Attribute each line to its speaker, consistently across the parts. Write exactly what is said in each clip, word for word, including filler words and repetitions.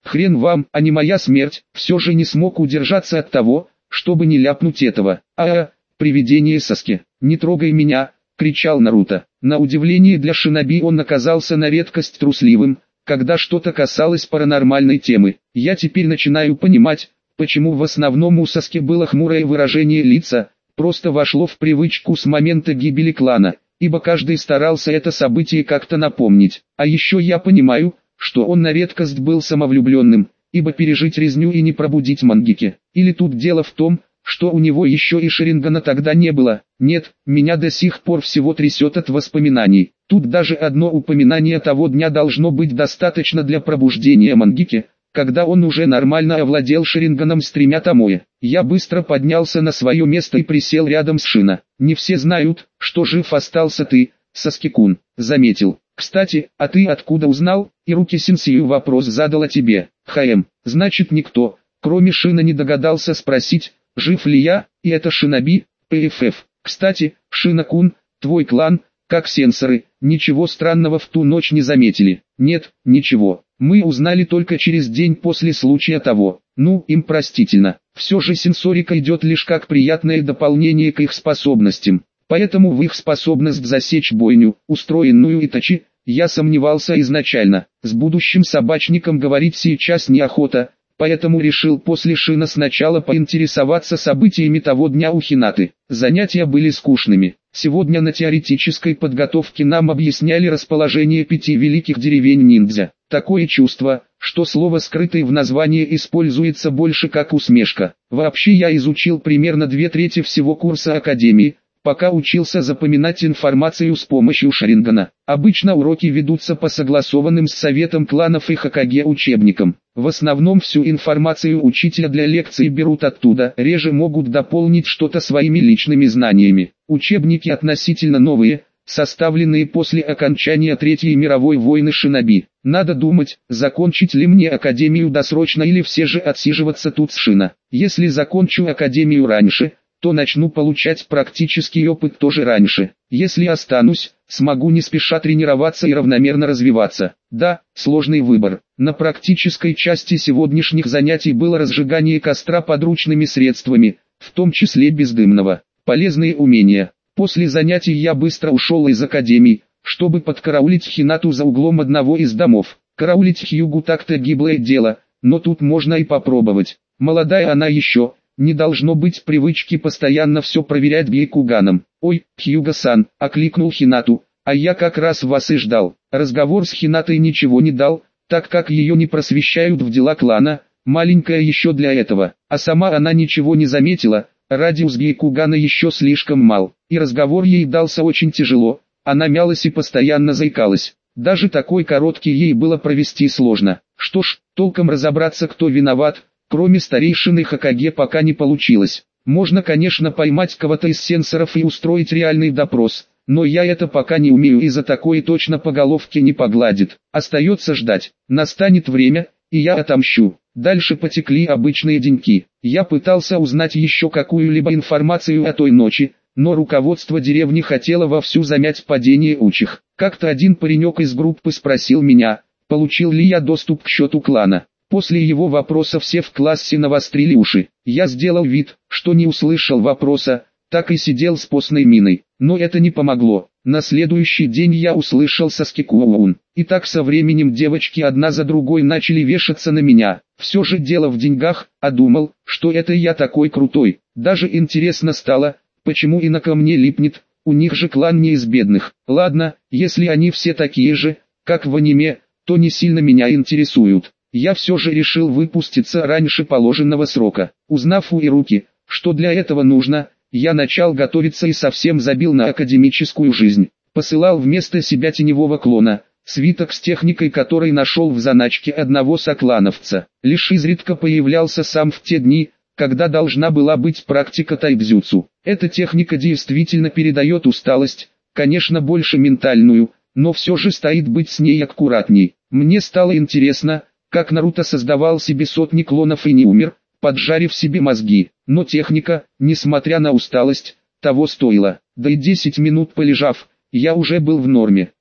Speaker 1: Хрен вам, а не моя смерть. Все же не смог удержаться от того, чтобы не ляпнуть этого. А-а, привидение Саски, не трогай меня, кричал Наруто. На удивление для шиноби он оказался на редкость трусливым, когда что-то касалось паранормальной темы. Я теперь начинаю понимать, почему в основном у Саски было хмурое выражение лица, просто вошло в привычку с момента гибели клана, ибо каждый старался это событие как-то напомнить. А еще я понимаю, что он на редкость был самовлюбленным, ибо пережить резню и не пробудить Мангеки. Или тут дело в том, что у него еще и Шарингана тогда не было. Нет, меня до сих пор всего трясет от воспоминаний. Тут даже одно упоминание того дня должно быть достаточно для пробуждения Мангеки, когда он уже нормально овладел Шаринганом с тремя томоэ. Я быстро поднялся на свое место и присел рядом с Шина. Не все знают, что жив остался ты, Саски-кун, заметил. Кстати, а ты откуда узнал? Ируки-сенсею вопрос задала тебе. ХМ, значит никто, кроме Шина, не догадался спросить, жив ли я, и это шиноби, ПФФ. Кстати, Шина-кун, твой клан, как сенсоры, ничего странного в ту ночь не заметили. Нет, ничего. Мы узнали только через день после случая того. Ну, им простительно. Все же сенсорика идет лишь как приятное дополнение к их способностям. Поэтому в их способность засечь бойню, устроенную Итачи, я сомневался изначально. С будущим собачником говорить сейчас неохота, поэтому решил после Шина сначала поинтересоваться событиями того дня у Хинаты. Занятия были скучными. Сегодня на теоретической подготовке нам объясняли расположение пяти великих деревень ниндзя. Такое чувство, что слово «скрытый» в названии используется больше как усмешка. Вообще я изучил примерно две трети всего курса Академии, пока учился запоминать информацию с помощью Шарингана. Обычно уроки ведутся по согласованным с советом кланов и Хокаге учебникам. В основном всю информацию учителя для лекций берут оттуда, реже могут дополнить что-то своими личными знаниями. Учебники относительно новые, составленные после окончания Третьей мировой войны шиноби. Надо думать, закончить ли мне Академию досрочно или все же отсиживаться тут с Шина. Если закончу Академию раньше, то начну получать практический опыт тоже раньше. Если останусь, смогу не спеша тренироваться и равномерно развиваться. Да, сложный выбор. На практической части сегодняшних занятий было разжигание костра подручными средствами, в том числе бездымного. Полезные умения. После занятий я быстро ушел из Академии, чтобы подкараулить Хинату за углом одного из домов. Караулить Хьюгу так-то гиблое дело, но тут можно и попробовать. Молодая она еще. Не должно быть привычки постоянно все проверять Бейкуганом. «Ой, Хьюга-сан», — окликнул Хинату, — «а я как раз вас и ждал». Разговор с Хинатой ничего не дал, так как ее не просвещают в дела клана, маленькая еще для этого. А сама она ничего не заметила, радиус Бейкугана еще слишком мал, и разговор ей дался очень тяжело, она мялась и постоянно заикалась. Даже такой короткий ей было провести сложно. Что ж, толком разобраться, кто виноват, кроме старейшины Хокаге, пока не получилось. Можно, конечно, поймать кого-то из сенсоров и устроить реальный допрос, но я это пока не умею и за такое точно по головке не погладит. Остается ждать. Настанет время, и я отомщу. Дальше потекли обычные деньки. Я пытался узнать еще какую-либо информацию о той ночи, но руководство деревни хотело вовсю замять падение учих. Как-то один паренек из группы спросил меня, получил ли я доступ к счету клана. После его вопроса все в классе навострили уши. Я сделал вид, что не услышал вопроса, так и сидел с постной миной. Но это не помогло. На следующий день я услышал Саски-кун. И так со временем девочки одна за другой начали вешаться на меня. Все же дело в деньгах, а думал, что это я такой крутой. Даже интересно стало, почему Ина ко мне липнет, у них же клан не из бедных. Ладно, если они все такие же, как в аниме, то не сильно меня интересуют. Я все же решил выпуститься раньше положенного срока. Узнав у Ируки, что для этого нужно, я начал готовиться и совсем забил на академическую жизнь. Посылал вместо себя теневого клона, свиток с техникой, который нашел в заначке одного соклановца. Лишь изредка появлялся сам в те дни, когда должна была быть практика тайбзюцу. Эта техника действительно передает усталость, конечно больше ментальную, но все же стоит быть с ней аккуратней. Мне стало интересно, как Наруто создавал себе сотни клонов и не умер, поджарив себе мозги. Но техника, несмотря на усталость, того стоила. Да и десять минут полежав, я уже был в норме.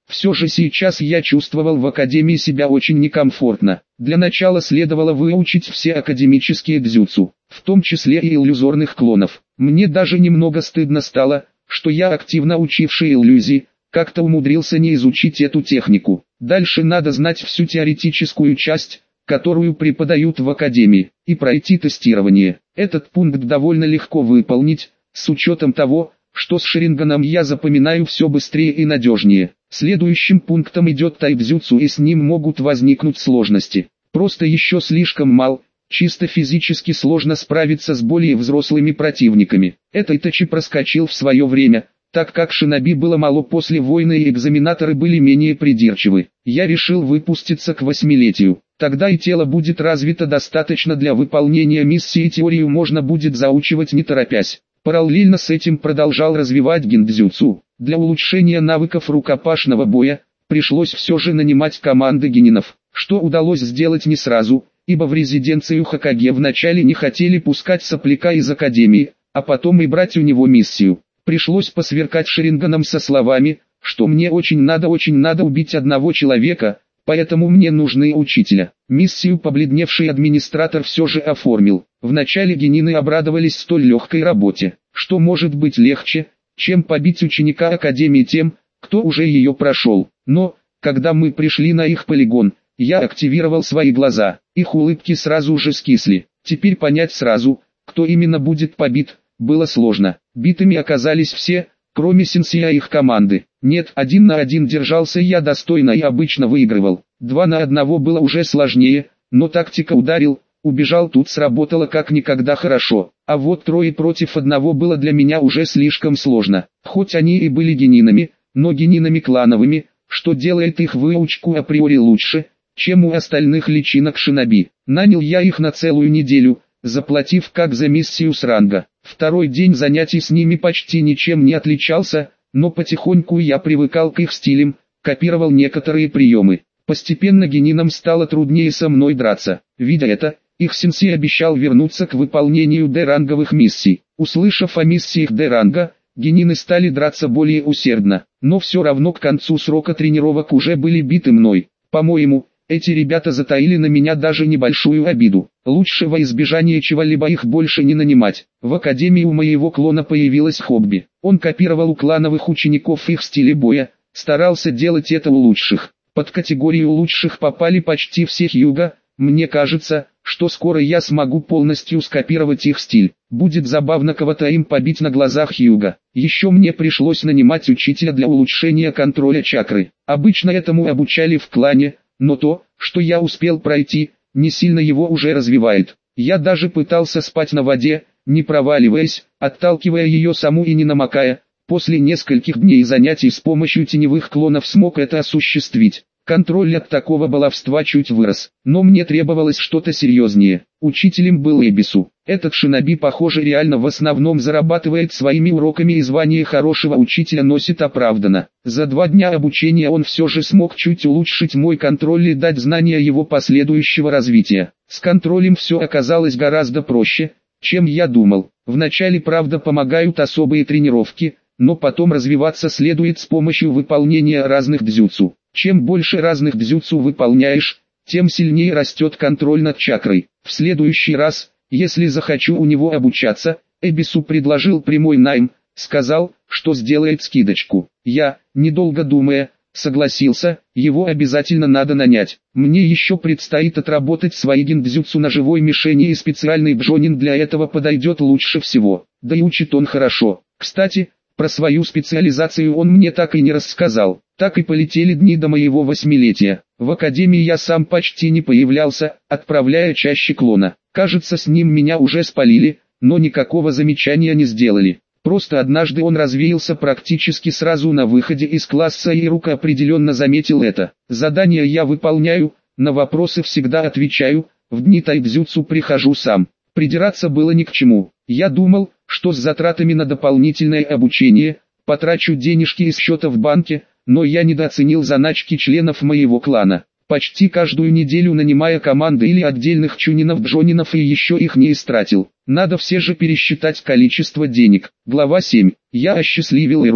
Speaker 1: Все же сейчас я чувствовал в академии себя очень некомфортно. Для начала следовало выучить все академические дзюцу, в том числе и иллюзорных клонов. Мне даже немного стыдно стало, что я, активно учивший иллюзии, как-то умудрился не изучить эту технику. Дальше надо знать всю теоретическую часть, которую преподают в академии, и пройти тестирование. Этот пункт довольно легко выполнить, с учетом того, что с Шаринганом я запоминаю все быстрее и надежнее. Следующим пунктом идет тайбзюцу, и с ним могут возникнуть сложности. Просто еще слишком мал, чисто физически сложно справиться с более взрослыми противниками. Это Итачи проскочил в свое время, так как шиноби было мало после войны и экзаменаторы были менее придирчивы. Я решил выпуститься к восьмилетию. Тогда и тело будет развито достаточно для выполнения миссии, и теорию можно будет заучивать не торопясь. Параллельно с этим продолжал развивать гиндзюцу. Для улучшения навыков рукопашного боя, пришлось все же нанимать команды генинов, что удалось сделать не сразу, ибо в резиденцию Хокаге вначале не хотели пускать сопляка из академии, а потом и брать у него миссию. Пришлось посверкать Шаринганом со словами, что мне очень надо очень надо убить одного человека, поэтому мне нужны учителя. Миссию побледневший администратор все же оформил. Вначале генины обрадовались столь легкой работе, что может быть легче, чем побить ученика академии тем, кто уже ее прошел. Но, когда мы пришли на их полигон, я активировал свои глаза, их улыбки сразу же скисли. Теперь понять сразу, кто именно будет побит, было сложно. Битыми оказались все, кроме сенсея и их команды. Нет, один на один держался я достойно и обычно выигрывал. Два на одного было уже сложнее, но тактика ударил, убежал тут сработала как никогда хорошо. А вот трое против одного было для меня уже слишком сложно. Хоть они и были генинами, но генинами клановыми, что делает их выучку априори лучше, чем у остальных личинок шиноби. Нанял я их на целую неделю, заплатив как за миссию с ранга. Второй день занятий с ними почти ничем не отличался, но потихоньку я привыкал к их стилям, копировал некоторые приемы. Постепенно генинам стало труднее со мной драться. Видя это, их сенсей обещал вернуться к выполнению Д-ранговых миссий. Услышав о миссиях Д-ранга, генины стали драться более усердно, но все равно к концу срока тренировок уже были биты мной. По-моему, эти ребята затаили на меня даже небольшую обиду. Лучше во избежание чего-либо их больше не нанимать. В академии у моего клона появилось хобби. Он копировал у клановых учеников их стили боя, старался делать это у лучших. Под категорию лучших попали почти все хьюга. Мне кажется, что скоро я смогу полностью скопировать их стиль. Будет забавно кого-то им побить на глазах хьюга. Еще мне пришлось нанимать учителя для улучшения контроля чакры. Обычно этому обучали в клане, но то, что я успел пройти, не сильно его уже развивает. Я даже пытался спать на воде, не проваливаясь, отталкивая ее саму и не намокая. После нескольких дней занятий с помощью теневых клонов смог это осуществить. Контроль от такого баловства чуть вырос, но мне требовалось что-то серьезнее. Учителем был Эбису. Этот шиноби, похоже, реально в основном зарабатывает своими уроками и звание хорошего учителя носит оправданно. За два дня обучения он все же смог чуть улучшить мой контроль и дать знания его последующего развития. С контролем все оказалось гораздо проще, чем я думал. Вначале, правда, помогают особые тренировки, но потом развиваться следует с помощью выполнения разных дзюцу. Чем больше разных дзюцу выполняешь, тем сильнее растет контроль над чакрой. В следующий раз, если захочу у него обучаться, Эбису предложил прямой найм, сказал, что сделает скидочку. Я, недолго думая, согласился, его обязательно надо нанять. Мне еще предстоит отработать свои гиндзюцу на живой мишени, и специальный бжонин для этого подойдет лучше всего. Да и учит он хорошо. Кстати, про свою специализацию он мне так и не рассказал. Так и полетели дни до моего восьмилетия. В академии я сам почти не появлялся, отправляя чаще клона. Кажется, с ним меня уже спалили, но никакого замечания не сделали. Просто однажды он развеялся практически сразу на выходе из класса, и Рука определенно заметил это. Задания я выполняю, на вопросы всегда отвечаю, в дни тайбзюцу прихожу сам. Придираться было ни к чему. Я думал, что с затратами на дополнительное обучение потрачу денежки из счета в банке, но я недооценил заначки членов моего клана. Почти каждую неделю нанимая команды или отдельных чунинов-джонинов, и еще их не истратил. Надо все же пересчитать количество денег. Глава семь. Я осчастливил и Руку.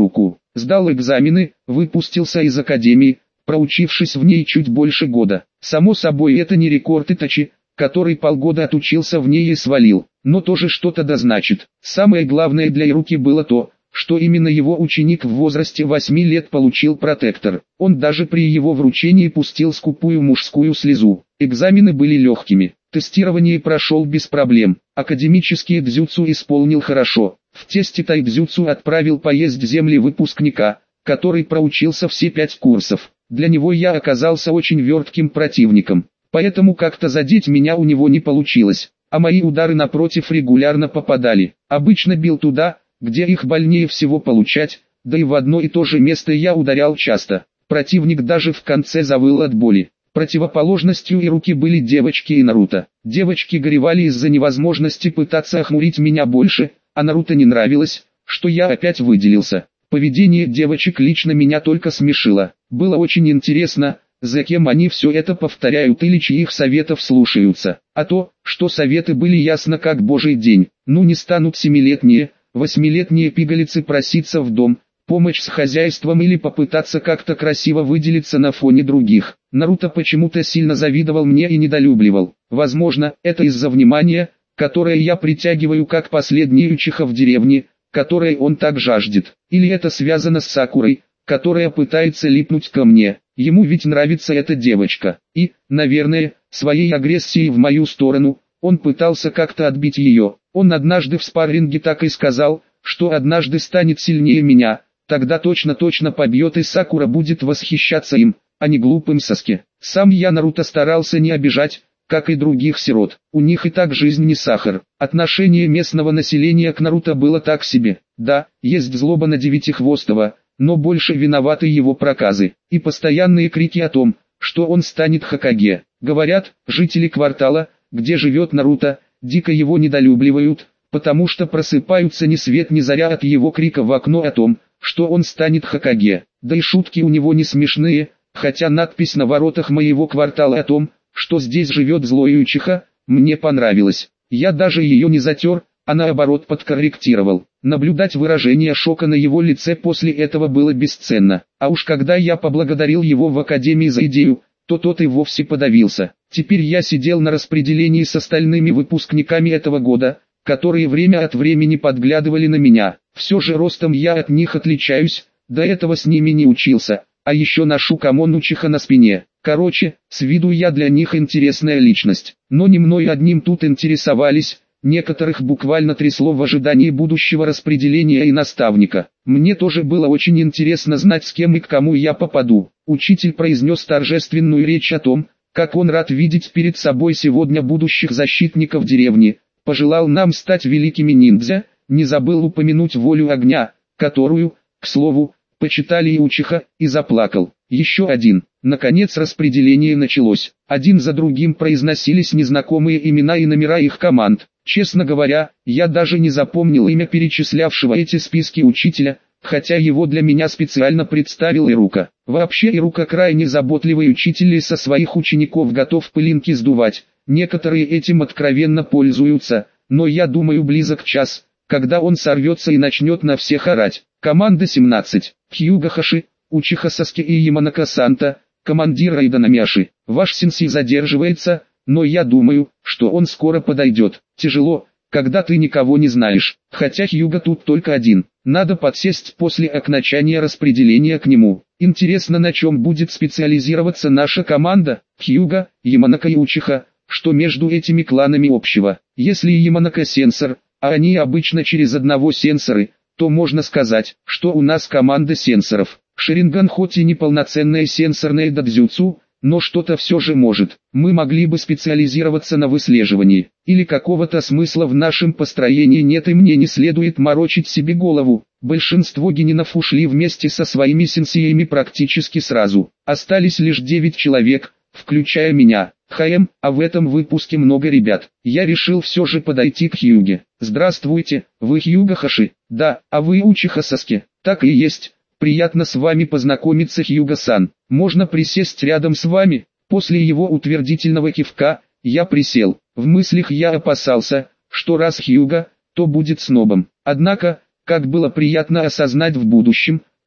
Speaker 1: Сдал экзамены, выпустился из академии, проучившись в ней чуть больше года. Само собой, это не рекорд Итачи, который полгода отучился в ней и свалил, но тоже что-то да значит. Самое главное для Ируки было то, что именно его ученик в возрасте восьми лет получил протектор. Он даже при его вручении пустил скупую мужскую слезу. Экзамены были легкими, тестирование прошел без проблем, академические дзюцу исполнил хорошо. В тесте тайдзюцу отправил поесть земли выпускника, который проучился все пять курсов. Для него я оказался очень вертким противником, поэтому как-то задеть меня у него не получилось, а мои удары напротив регулярно попадали. Обычно бил туда, где их больнее всего получать, да и в одно и то же место я ударял часто. Противник даже в конце завыл от боли. Противоположностью Ируки были девочки и Наруто. Девочки горевали из-за невозможности пытаться охмурить меня больше, а Наруто не нравилось, что я опять выделился. Поведение девочек лично меня только смешило. Было очень интересно, за кем они все это повторяют или чьих советов слушаются. А то, что советы были ясно как божий день. Ну не станут семилетние, восьмилетние пигалицы проситься в дом, помощь с хозяйством или попытаться как-то красиво выделиться на фоне других. Наруто почему-то сильно завидовал мне и недолюбливал. Возможно, это из-за внимания, которое я притягиваю как последний Учиха в деревне, которое он так жаждет. Или это связано с Сакурой, которая пытается липнуть ко мне. Ему ведь нравится эта девочка. И, наверное, своей агрессией в мою сторону, он пытался как-то отбить ее. Он однажды в спарринге так и сказал, что однажды станет сильнее меня, тогда точно-точно побьет и Сакура будет восхищаться им, а не глупым Саске. Сам я Наруто старался не обижать, как и других сирот. У них и так жизнь не сахар. Отношение местного населения к Наруто было так себе. Да, есть злоба на Девятихвостого, но больше виноваты его проказы и постоянные крики о том, что он станет Хокаге. Говорят, жители квартала, где живет Наруто, дико его недолюбливают, потому что просыпаются ни свет ни заря от его крика в окно о том, что он станет Хокаге. Да и шутки у него не смешные, хотя надпись на воротах моего квартала о том, что здесь живет злой Учиха, мне понравилась. Я даже ее не затер, а наоборот подкорректировал. Наблюдать выражение шока на его лице после этого было бесценно. А уж когда я поблагодарил его в академии за идею, то тот и вовсе подавился. Теперь я сидел на распределении с остальными выпускниками этого года, которые время от времени подглядывали на меня. Все же ростом я от них отличаюсь, до этого с ними не учился, а еще ношу камон Учиха на спине. Короче, с виду я для них интересная личность, но не мной одним тут интересовались, некоторых буквально трясло в ожидании будущего распределения и наставника. Мне тоже было очень интересно знать, с кем и к кому я попаду. Учитель произнес торжественную речь о том, как он рад видеть перед собой сегодня будущих защитников деревни, пожелал нам стать великими ниндзя, не забыл упомянуть волю огня, которую, к слову, почитали и Учиха, и заплакал. Еще один. Наконец распределение началось. Один за другим произносились незнакомые имена и номера их команд. Честно говоря, я даже не запомнил имя перечислявшего эти списки учителя, хотя его для меня специально представил Ирука. Вообще Ирука крайне заботливый учитель и со своих учеников готов пылинки сдувать. Некоторые этим откровенно пользуются, но я думаю, близок час, когда он сорвется и начнет на всех орать. Команда семнадцать. Хьюга Хаши, Учиха Саске и Яманака Санта, командир Райдана Миаши. Ваш сенсей задерживается, но я думаю, что он скоро подойдет. Тяжело, когда ты никого не знаешь, хотя Хьюга тут только один. Надо подсесть после окончания распределения к нему. Интересно, на чем будет специализироваться наша команда? Хьюга, Яманака и Учиха. Что между этими кланами общего? Если Яманака сенсор, а они обычно через одного сенсоры, то можно сказать, что у нас команда сенсоров. Шаринган хоть и не полноценная сенсорная дадзюцу, но что-то все же может. Мы могли бы специализироваться на выслеживании, или какого-то смысла в нашем построении нет, и мне не следует морочить себе голову. Большинство генинов ушли вместе со своими сенсеями практически сразу. Остались лишь девять человек, включая меня. ХМ, а в этом выпуске много ребят. Я решил все же подойти к Хьюге. Здравствуйте, вы Хьюга Хаши? Да, а вы Учиха Саске? Так и есть. Приятно с вами познакомиться, Хьюга-сан. Можно присесть рядом с вами? После его утвердительного кивка, я присел. В мыслях я опасался, что раз Хьюга, то будет снобом. Однако, как было приятно осознать в будущем,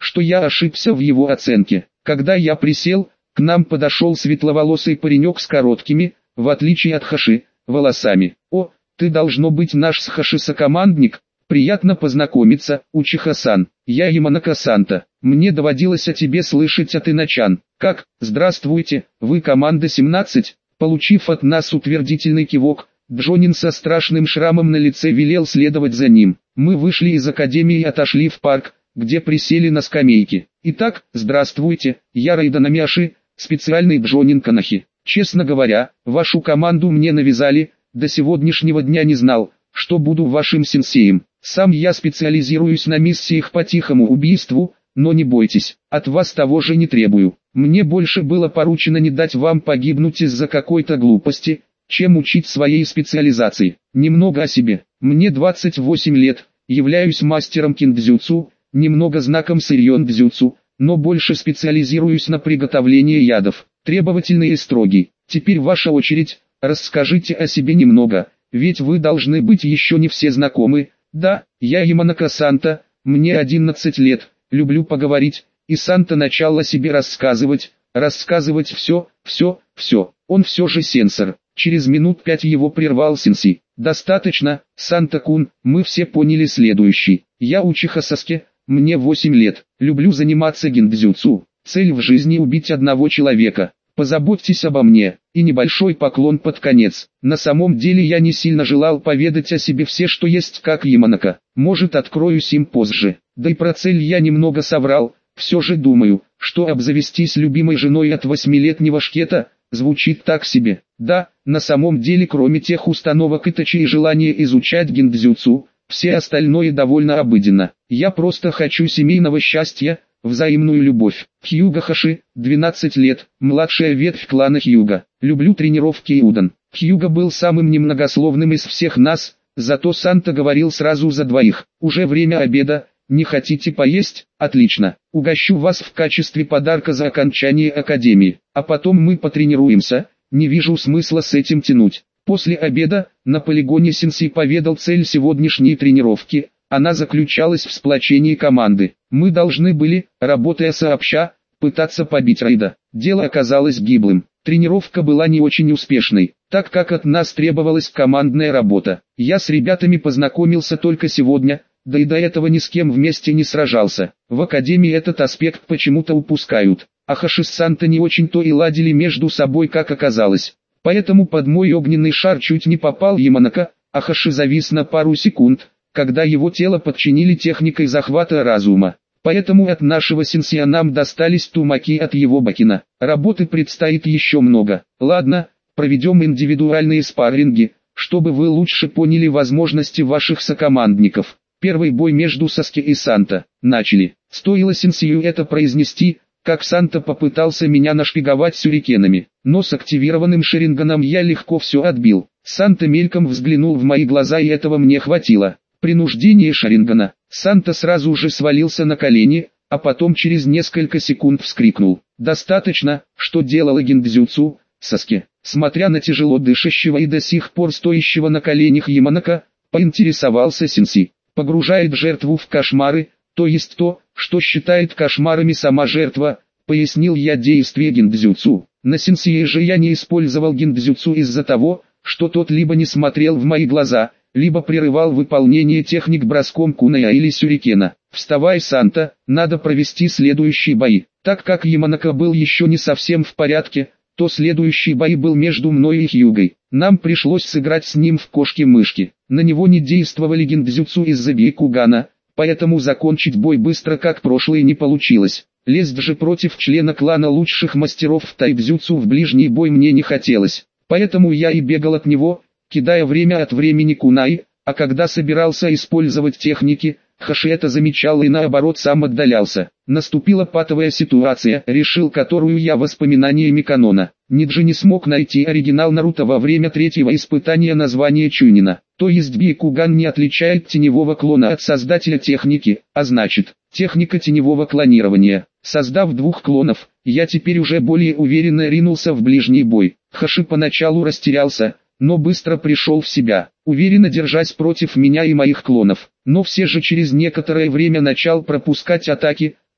Speaker 1: что я ошибся в его оценке. Когда я присел, к нам подошел светловолосый паренек с короткими, в отличие от Хаши, волосами. «О, ты должно быть наш с Хаши сокомандник, приятно познакомиться, Учиха-сан, я Яманака-санта, мне доводилось о тебе слышать от Иначан. Как, здравствуйте, вы команда семнадцать?» Получив от нас утвердительный кивок, Джонин со страшным шрамом на лице велел следовать за ним. Мы вышли из академии и отошли в парк, где присели на скамейке. «Итак, здравствуйте, я Рейдан Амиаши, специальный Джонин Канахи. Честно говоря, вашу команду мне навязали, до сегодняшнего дня не знал, что буду вашим сенсеем. Сам я специализируюсь на миссиях по тихому убийству, но не бойтесь, от вас того же не требую. Мне больше было поручено не дать вам погибнуть из-за какой-то глупости, чем учить своей специализации. Немного о себе. Мне двадцать восемь лет, являюсь мастером киндзюцу, немного знаком сырьон-дзюцу, но больше специализируюсь на приготовлении ядов, требовательный и строгий. Теперь ваша очередь, расскажите о себе немного, ведь вы должны быть еще не все знакомы. Да, я Яманака-санта, мне одиннадцать лет, люблю поговорить, и Санта начал о себе рассказывать, рассказывать все, все, все. Он все же сенсор. Через минут пять его прервал сенси. «Достаточно, Санта-кун, мы все поняли следующий. Я Учиха Саске, мне восемь лет, люблю заниматься гиндзюцу. Цель в жизни убить одного человека. Позаботьтесь обо мне». И небольшой поклон под конец. На самом деле я не сильно желал поведать о себе все, что есть, как Яманака. Может, откроюсь им позже. Да и про цель я немного соврал. Все же думаю, что обзавестись любимой женой от восьмилетнего шкета звучит так себе. Да, на самом деле, кроме тех установок Итачи и желания изучать гиндзюцу, все остальное довольно обыденно. Я просто хочу семейного счастья, взаимную любовь. Хьюга Хаши, двенадцать лет, младшая ветвь клана Хьюга. Люблю тренировки и удан. Хьюга был самым немногословным из всех нас, зато Санта говорил сразу за двоих. Уже время обеда, не хотите поесть? Отлично. Угощу вас в качестве подарка за окончание академии. А потом мы потренируемся, не вижу смысла с этим тянуть. После обеда, на полигоне сенсей поведал цель сегодняшней тренировки. Она заключалась в сплочении команды. Мы должны были, работая сообща, пытаться побить Рейда. Дело оказалось гиблым. Тренировка была не очень успешной, так как от нас требовалась командная работа. Я с ребятами познакомился только сегодня, да и до этого ни с кем вместе не сражался. В академии этот аспект почему-то упускают. А Хаши с Санта не очень-то и ладили между собой, как оказалось. Поэтому под мой огненный шар чуть не попал Яманака, а Хаши завис на пару секунд, когда его тело подчинили техникой захвата разума. Поэтому от нашего сенсея нам достались тумаки от его бакина. Работы предстоит еще много. Ладно, проведем индивидуальные спарринги, чтобы вы лучше поняли возможности ваших сокомандников. Первый бой между Саске и Санта. Начали. Стоило сенсею это произнести, как Санта попытался меня нашпиговать сюрикенами, но с активированным шаринганом я легко все отбил. Санта мельком взглянул в мои глаза, и этого мне хватило. Принуждение шарингана. Санта сразу же свалился на колени, а потом через несколько секунд вскрикнул. «Достаточно, что делала гиндзюцу, Саске?» Смотря на тяжело дышащего и до сих пор стоящего на коленях Яманака, поинтересовался сенсей. Погружает жертву в кошмары, то есть то, что считает кошмарами сама жертва, пояснил я действие гиндзюцу. На сенсее же я не использовал гиндзюцу из-за того, что тот либо не смотрел в мои глаза, либо прерывал выполнение техник броском куная или сюрикена. «Вставай, Санта, надо провести следующий бой». Так как Яманака был еще не совсем в порядке, то следующий бой был между мной и Хьюгой. Нам пришлось сыграть с ним в кошки-мышки. На него не действовали гиндзюцу из-за бейкугана, поэтому закончить бой быстро, как прошлый, не получилось. Лезть же против члена клана лучших мастеров в тайбзюцу в ближний бой мне не хотелось. Поэтому я и бегал от него, кидая время от времени кунай, а когда собирался использовать техники, Хаши это замечал и наоборот сам отдалялся. Наступила патовая ситуация, решил которую я воспоминаниями канона. Ниджи не смог найти оригинал Наруто во время третьего испытания названия Чунина. То есть Бейкуган не отличает теневого клона от создателя техники, а значит, техника теневого клонирования. Создав двух клонов, я теперь уже более уверенно ринулся в ближний бой. Хаши поначалу растерялся, но быстро пришел в себя, уверенно держась против меня и моих клонов. Но все же через некоторое время начал пропускать атаки,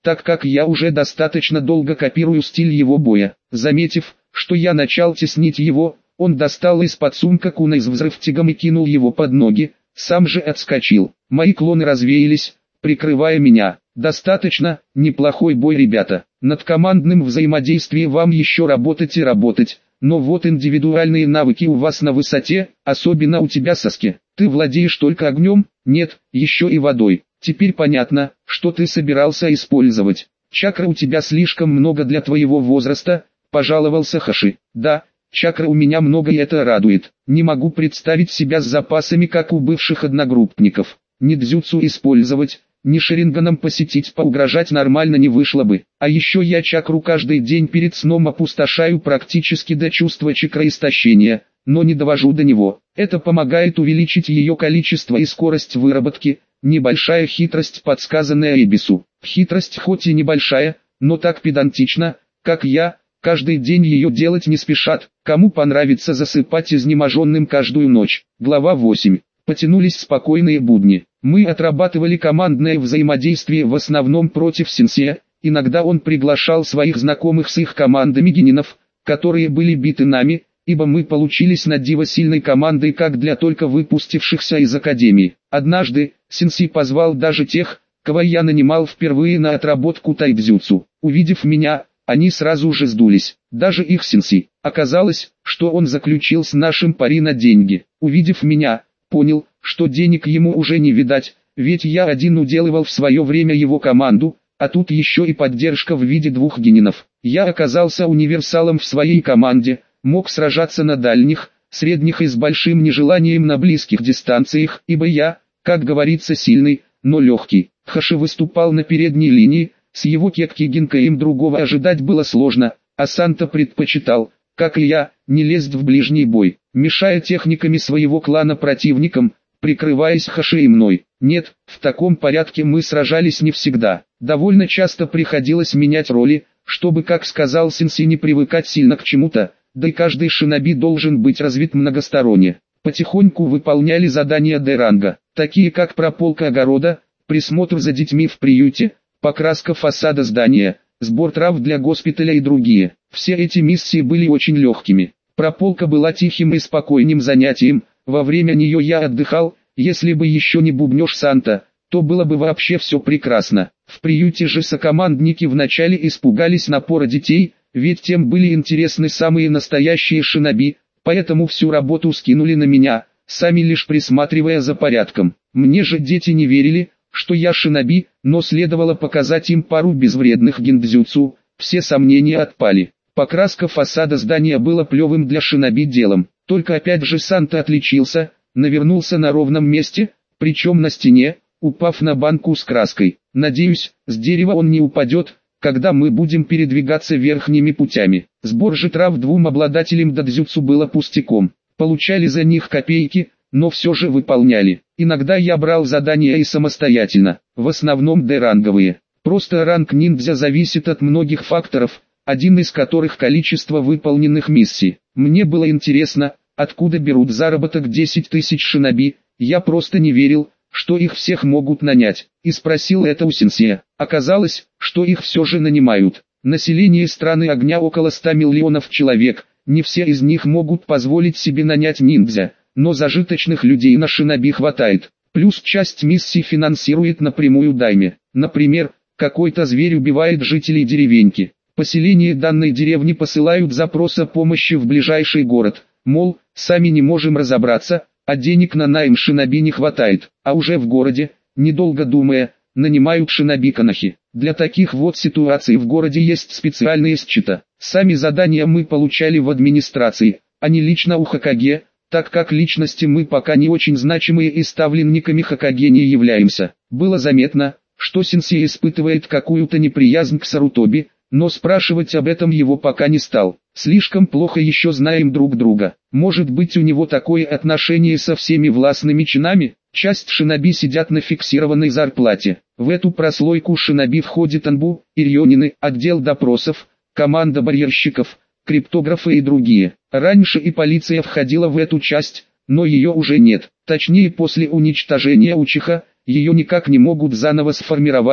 Speaker 1: так как я уже достаточно долго копирую стиль его боя. Заметив, что я начал теснить его, он достал из-под сумка куна с взрывтягом и кинул его под ноги, сам же отскочил. Мои клоны развеялись, прикрывая меня. Достаточно, неплохой бой, ребята. Над командным взаимодействием вам еще работать и работать, но вот индивидуальные навыки у вас на высоте, особенно у тебя, Саски. Ты владеешь только огнем? Нет, еще и водой. Теперь понятно, что ты собирался использовать. Чакры у тебя слишком много для твоего возраста, пожаловался Хаши. Да, чакры у меня много, и это радует. Не могу представить себя с запасами, как у бывших одногруппников. Ни дзюцу использовать, ни шаринганом посетить, поугрожать нормально не вышло бы. А еще я чакру каждый день перед сном опустошаю практически до чувства чакроистощения, но не довожу до него. Это помогает увеличить ее количество и скорость выработки. Небольшая хитрость, подсказанная Эбису. Хитрость хоть и небольшая, но так педантична, как я, каждый день ее делать не спешат. Кому понравится засыпать изнеможенным каждую ночь. Глава восемь. Потянулись спокойные будни. Мы отрабатывали командное взаимодействие в основном против сенсея. Иногда он приглашал своих знакомых с их командами генинов, которые были биты нами, ибо мы получились на диво сильной командой как для только выпустившихся из академии. Однажды, сенсей позвал даже тех, кого я нанимал впервые на отработку тайцзюцу. Увидев меня, они сразу же сдулись. Даже их сенсей. Оказалось, что он заключил с нашим пари на деньги. Увидев меня, понял, что денег ему уже не видать, ведь я один уделывал в свое время его команду, а тут еще и поддержка в виде двух генинов. Я оказался универсалом в своей команде, мог сражаться на дальних, средних и с большим нежеланием на близких дистанциях, ибо я, как говорится, сильный, но легкий. Хаши выступал на передней линии, с его кекки гинка им другого ожидать было сложно, а Санта предпочитал, как и я, не лезть в ближний бой, мешая техниками своего клана противникам, прикрываясь Хаши и мной. Нет, в таком порядке мы сражались не всегда. Довольно часто приходилось менять роли, чтобы, как сказал сенсей, не привыкать сильно к чему-то, да и каждый шиноби должен быть развит многосторонне. Потихоньку выполняли задания Д-ранга, такие как прополка огорода, присмотр за детьми в приюте, покраска фасада здания, сбор трав для госпиталя и другие. Все эти миссии были очень легкими. Прополка была тихим и спокойным занятием, во время нее я отдыхал, если бы еще не бубнёж Санта, то было бы вообще все прекрасно. В приюте же сокомандники вначале испугались напора детей, ведь тем были интересны самые настоящие шиноби, поэтому всю работу скинули на меня, сами лишь присматривая за порядком. Мне же дети не верили, что я шиноби, но следовало показать им пару безвредных гиндзюцу, все сомнения отпали. Покраска фасада здания было плевым для шиноби делом, только опять же Санта отличился, навернулся на ровном месте, причем на стене, упав на банку с краской. Надеюсь, с дерева он не упадет, когда мы будем передвигаться верхними путями. Сбор же трав двум обладателям дадзюцу было пустяком, получали за них копейки, но все же выполняли. Иногда я брал задания и самостоятельно, в основном Д-ранговые. Просто ранг ниндзя зависит от многих факторов, один из которых количество выполненных миссий. Мне было интересно, откуда берут заработок десять тысяч шиноби, я просто не верил, что их всех могут нанять, и спросил это у сенсея. Оказалось, что их все же нанимают. Население страны огня около ста миллионов человек, не все из них могут позволить себе нанять ниндзя, но зажиточных людей на шиноби хватает. Плюс часть миссий финансирует напрямую дайме. Например, какой-то зверь убивает жителей деревеньки. Поселение данной деревни посылают запрос о помощи в ближайший город, мол, сами не можем разобраться, а денег на найм шиноби не хватает, а уже в городе, недолго думая, нанимают шиноби-канахи. Для таких вот ситуаций в городе есть специальные счета. Сами задания мы получали в администрации, а не лично у Хокаге, так как личности мы пока не очень значимые и ставленниками Хокаге не являемся. Было заметно, что сенсей испытывает какую-то неприязнь к Сарутоби, но спрашивать об этом его пока не стал. Слишком плохо еще знаем друг друга. Может быть, у него такое отношение со всеми властными чинами? Часть шиноби сидят на фиксированной зарплате. В эту прослойку шиноби входит анбу, ирьонины, отдел допросов, команда барьерщиков, криптографы и другие. Раньше и полиция входила в эту часть, но ее уже нет. Точнее, после уничтожения Учиха, ее никак не могут заново сформировать,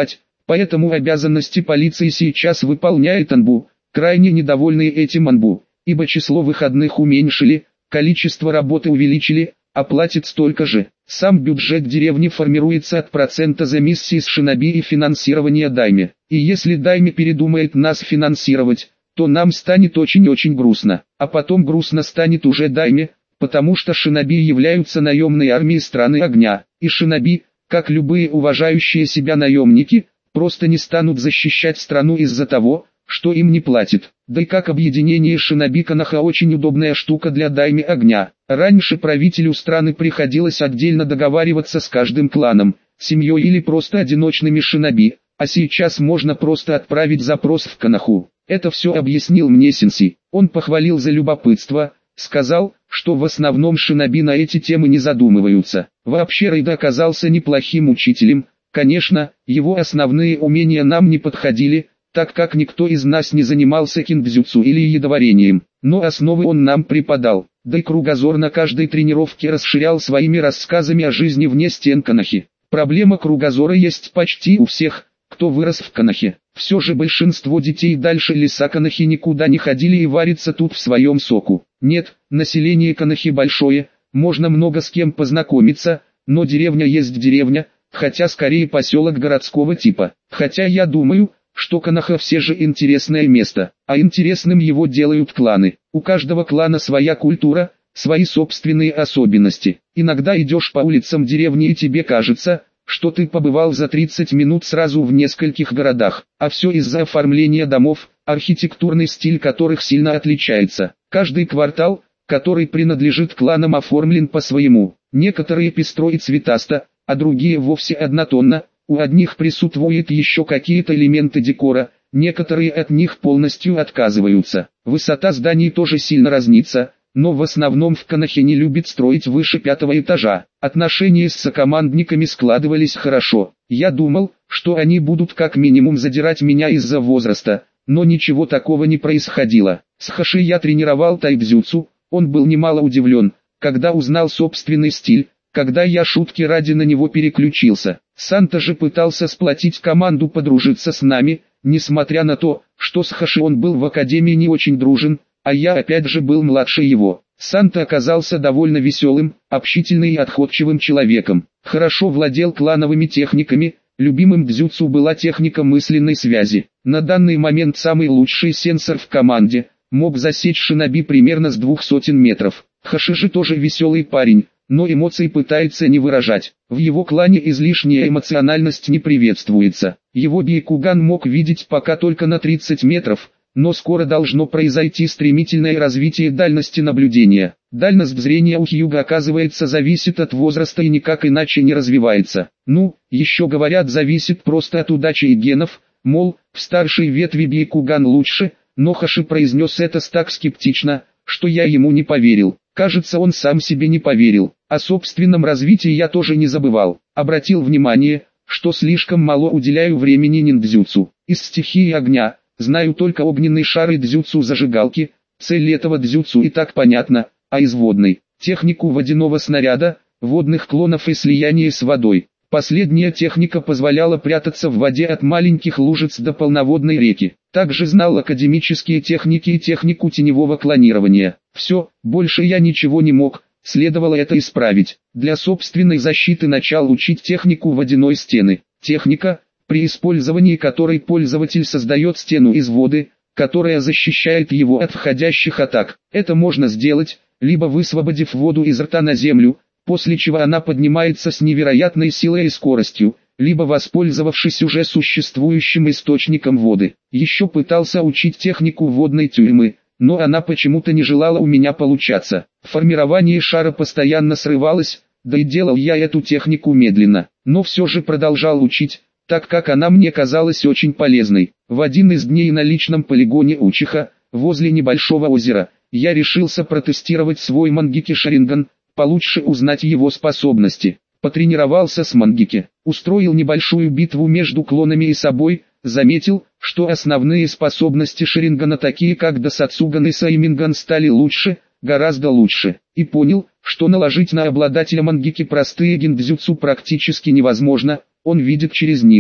Speaker 1: Поэтому обязанности полиции сейчас выполняет Анбу, крайне недовольные этим Анбу, ибо число выходных уменьшили, количество работы увеличили, а платит столько же. Сам бюджет деревни формируется от процента за миссии с шиноби и финансирования дайме. И если дайме передумает нас финансировать, то нам станет очень-очень грустно. А потом грустно станет уже дайме, потому что шиноби являются наемной армией страны огня. И шиноби, как любые уважающие себя наемники, просто не станут защищать страну из-за того, что им не платят. Да и как объединение шиноби Коноха очень удобная штука для дайме огня. Раньше правителю страны приходилось отдельно договариваться с каждым кланом, семьей или просто одиночными шиноби, а сейчас можно просто отправить запрос в Коноху. Это все объяснил мне Сенси. Он похвалил за любопытство, сказал, что в основном шиноби на эти темы не задумываются. Вообще Рейда оказался неплохим учителем. Конечно, его основные умения нам не подходили, так как никто из нас не занимался киндзюцу или ядоварением, но основы он нам преподал, да и кругозор на каждой тренировке расширял своими рассказами о жизни вне стен Конохи. Проблема кругозора есть почти у всех, кто вырос в Конохе. Все же большинство детей дальше леса Конохи никуда не ходили и варятся тут в своем соку. Нет, население Конохи большое, можно много с кем познакомиться, но деревня есть деревня, хотя скорее поселок городского типа. Хотя я думаю, что Коноха все же интересное место, а интересным его делают кланы. У каждого клана своя культура, свои собственные особенности. Иногда идешь по улицам деревни и тебе кажется, что ты побывал за тридцать минут сразу в нескольких городах, а все из-за оформления домов, архитектурный стиль которых сильно отличается. Каждый квартал, который принадлежит кланам, оформлен по-своему. Некоторые пестро и цветасто, а другие вовсе однотонно. У одних присутствуют еще какие-то элементы декора, некоторые от них полностью отказываются. Высота зданий тоже сильно разнится, но в основном в Конохе не любят строить выше пятого этажа. Отношения с сокомандниками складывались хорошо. Я думал, что они будут как минимум задирать меня из-за возраста, но ничего такого не происходило. С Хаши я тренировал тайцзюцу, он был немало удивлен, когда узнал собственный стиль, когда я шутки ради на него переключился. Санта же пытался сплотить команду подружиться с нами, несмотря на то, что с Хаши он был в академии не очень дружен, а я опять же был младше его. Санта оказался довольно веселым, общительным и отходчивым человеком. Хорошо владел клановыми техниками, любимым дзюцу была техника мысленной связи. На данный момент самый лучший сенсор в команде, мог засечь шиноби примерно с двух сотен метров. Хаши же тоже веселый парень, но эмоций пытается не выражать. В его клане излишняя эмоциональность не приветствуется. Его Бейкуган мог видеть пока только на тридцать метров, но скоро должно произойти стремительное развитие дальности наблюдения. Дальность зрения у Хьюга, оказывается, зависит от возраста и никак иначе не развивается. Ну, еще говорят, зависит просто от удачи и генов, мол, в старшей ветви Бейкуган лучше, но Хаши произнес это так скептично, что я ему не поверил. Кажется, он сам себе не поверил. О собственном развитии я тоже не забывал. Обратил внимание, что слишком мало уделяю времени ниндзюцу. Из стихии огня знаю только огненный шар и дзюцу зажигалки. Цель этого дзюцу и так понятна, а из водной — технику водяного снаряда, водных клонов и слияния с водой. Последняя техника позволяла прятаться в воде от маленьких лужиц до полноводной реки. Также знал академические техники и технику теневого клонирования. Все, больше я ничего не мог, следовало это исправить. Для собственной защиты начал учить технику водяной стены. Техника, при использовании которой пользователь создает стену из воды, которая защищает его от входящих атак. Это можно сделать, либо высвободив воду из рта на землю, после чего она поднимается с невероятной силой и скоростью, либо воспользовавшись уже существующим источником воды. Еще пытался учить технику водной тюрьмы, но она почему-то не желала у меня получаться. Формирование шара постоянно срывалось, да и делал я эту технику медленно, но все же продолжал учить, так как она мне казалась очень полезной. В один из дней на личном полигоне Учиха, возле небольшого озера, я решился протестировать свой Мангеки Шаринган, получше узнать его способности. Потренировался с Мангеки, устроил небольшую битву между клонами и собой, заметил, что основные способности Шарингана, такие как Досацуган и Сайминган, стали лучше, гораздо лучше, и понял, что наложить на обладателя Мангеки простые гиндзюцу практически невозможно, он видит через них.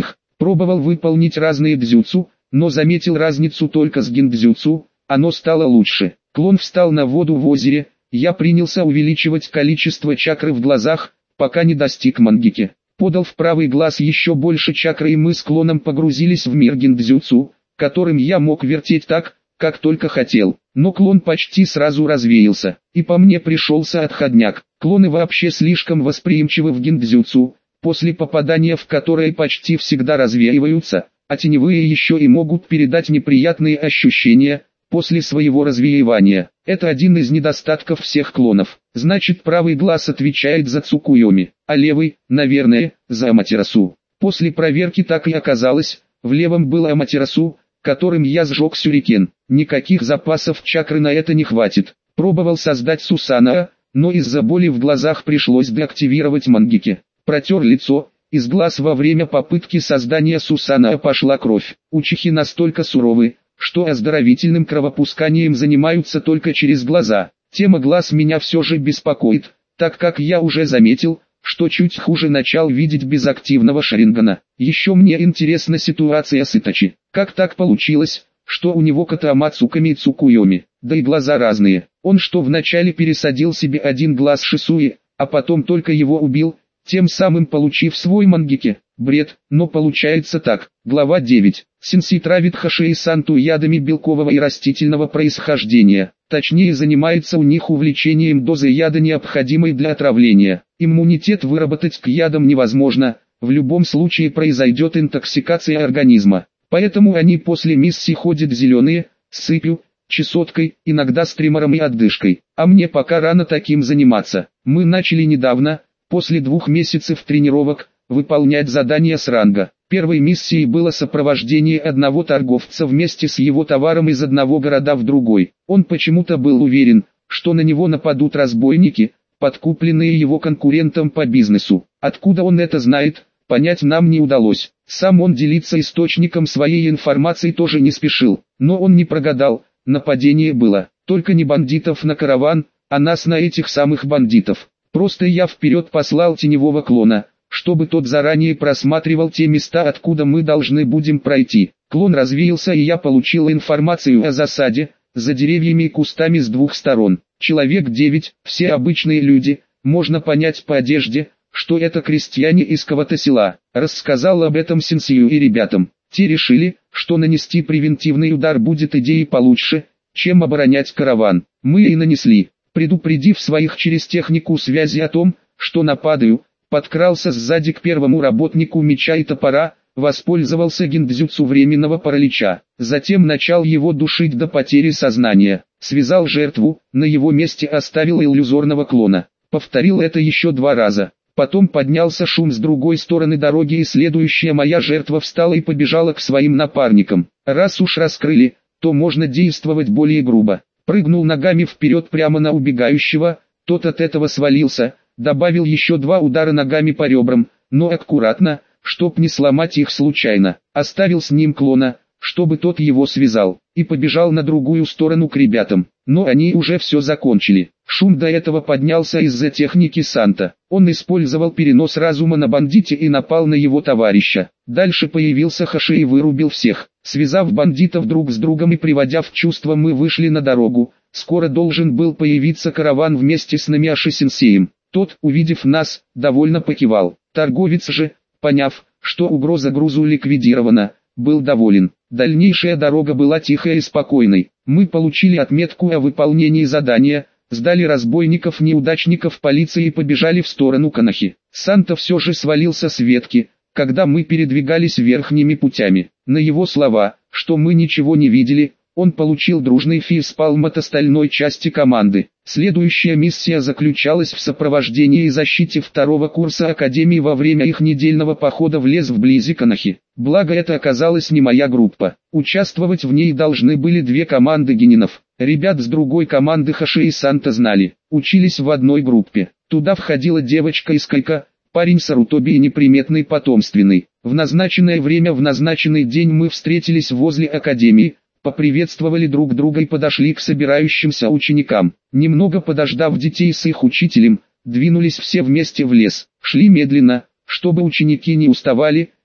Speaker 1: Пробовал выполнить разные дзюцу, но заметил разницу только с гиндзюцу, оно стало лучше. Клон встал на воду в озере, я принялся увеличивать количество чакры в глазах, пока не достиг мангики. Подал в правый глаз еще больше чакры, и мы с клоном погрузились в мир гиндзюцу, которым я мог вертеть так, как только хотел. Но клон почти сразу развеялся, и по мне пришелся отходняк. Клоны вообще слишком восприимчивы в гиндзюцу, после попадания в которые почти всегда развеиваются, а теневые еще и могут передать неприятные ощущения после своего развеивания. Это один из недостатков всех клонов. Значит, правый глаз отвечает за Цукуйоми, а левый, наверное, за Аматерасу. После проверки так и оказалось, в левом был Аматерасу, которым я сжег сюрикен. Никаких запасов чакры на это не хватит. Пробовал создать Сусана, но из-за боли в глазах пришлось деактивировать мангики. Протер лицо, из глаз во время попытки создания Сусана пошла кровь. Учихи настолько суровы, что оздоровительным кровопусканием занимаются только через глаза. Тема глаз меня все же беспокоит, так как я уже заметил, что чуть хуже начал видеть без активного Шарингана. Еще мне интересна ситуация с Итачи. Как так получилось, что у него Катаама Цуками и Цукуйоми, да и глаза разные? Он что, вначале пересадил себе один глаз Шисуи, а потом только его убил, тем самым получив свой мангики? Бред, но получается так. Глава девять. Сенсей травит Хашии-санту ядами белкового и растительного происхождения. Точнее, занимается у них увлечением дозы яда, необходимой для отравления. Иммунитет выработать к ядам невозможно, в любом случае произойдет интоксикация организма. Поэтому они после миссии ходят зеленые, с сыпью, чесоткой, иногда с тремором и отдышкой. А мне пока рано таким заниматься. Мы начали недавно, после двух месяцев тренировок, выполнять задания с ранга. Первой миссией было сопровождение одного торговца вместе с его товаром из одного города в другой. Он почему-то был уверен, что на него нападут разбойники, подкупленные его конкурентом по бизнесу. Откуда он это знает, понять нам не удалось. Сам он делиться источником своей информации тоже не спешил. Но он не прогадал, нападение было. Только не бандитов на караван, а нас на этих самых бандитов. Просто я вперед послал теневого клона, чтобы тот заранее просматривал те места, откуда мы должны будем пройти. Клон развеялся, и я получил информацию о засаде, за деревьями и кустами с двух сторон. Человек девять, все обычные люди, можно понять по одежде, что это крестьяне из кого-то села. Рассказал об этом сенсею и ребятам. Те решили, что нанести превентивный удар будет идеей получше, чем оборонять караван. Мы и нанесли, предупредив своих через технику связи о том, что нападаю. Подкрался сзади к первому работнику меча и топора, воспользовался гиндзюцу временного паралича. Затем начал его душить до потери сознания. Связал жертву, на его месте оставил иллюзорного клона. Повторил это еще два раза. Потом поднялся шум с другой стороны дороги, и следующая моя жертва встала и побежала к своим напарникам. Раз уж раскрыли, то можно действовать более грубо. Прыгнул ногами вперед прямо на убегающего, тот от этого свалился. Добавил еще два удара ногами по ребрам, но аккуратно, чтоб не сломать их случайно. Оставил с ним клона, чтобы тот его связал, и побежал на другую сторону к ребятам. Но они уже все закончили. Шум до этого поднялся из-за техники Санта. Он использовал перенос разума на бандите и напал на его товарища. Дальше появился Хаши и вырубил всех. Связав бандитов друг с другом и приводя в чувство, мы вышли на дорогу. Скоро должен был появиться караван вместе с Намиаши-сенсеем. Тот, увидев нас, довольно покивал. Торговец же, поняв, что угроза грузу ликвидирована, был доволен. Дальнейшая дорога была тихой и спокойной. Мы получили отметку о выполнении задания, сдали разбойников-неудачников полиции и побежали в сторону Канахи. Санта все же свалился с ветки, когда мы передвигались верхними путями. На его слова, что мы ничего не видели, он получил дружный фейспалм от остальной части команды. Следующая миссия заключалась в сопровождении и защите второго курса Академии во время их недельного похода в лес вблизи Канахи. Благо это оказалась не моя группа. Участвовать в ней должны были две команды генинов. Ребят с другой команды Хаши и Санта знали, учились в одной группе. Туда входила девочка из Кайка, парень Сарутоби и неприметный потомственный. В назначенное время в назначенный день мы встретились возле Академии, поприветствовали друг друга и подошли к собирающимся ученикам. Немного подождав детей с их учителем, двинулись все вместе в лес. Шли медленно, чтобы ученики не уставали,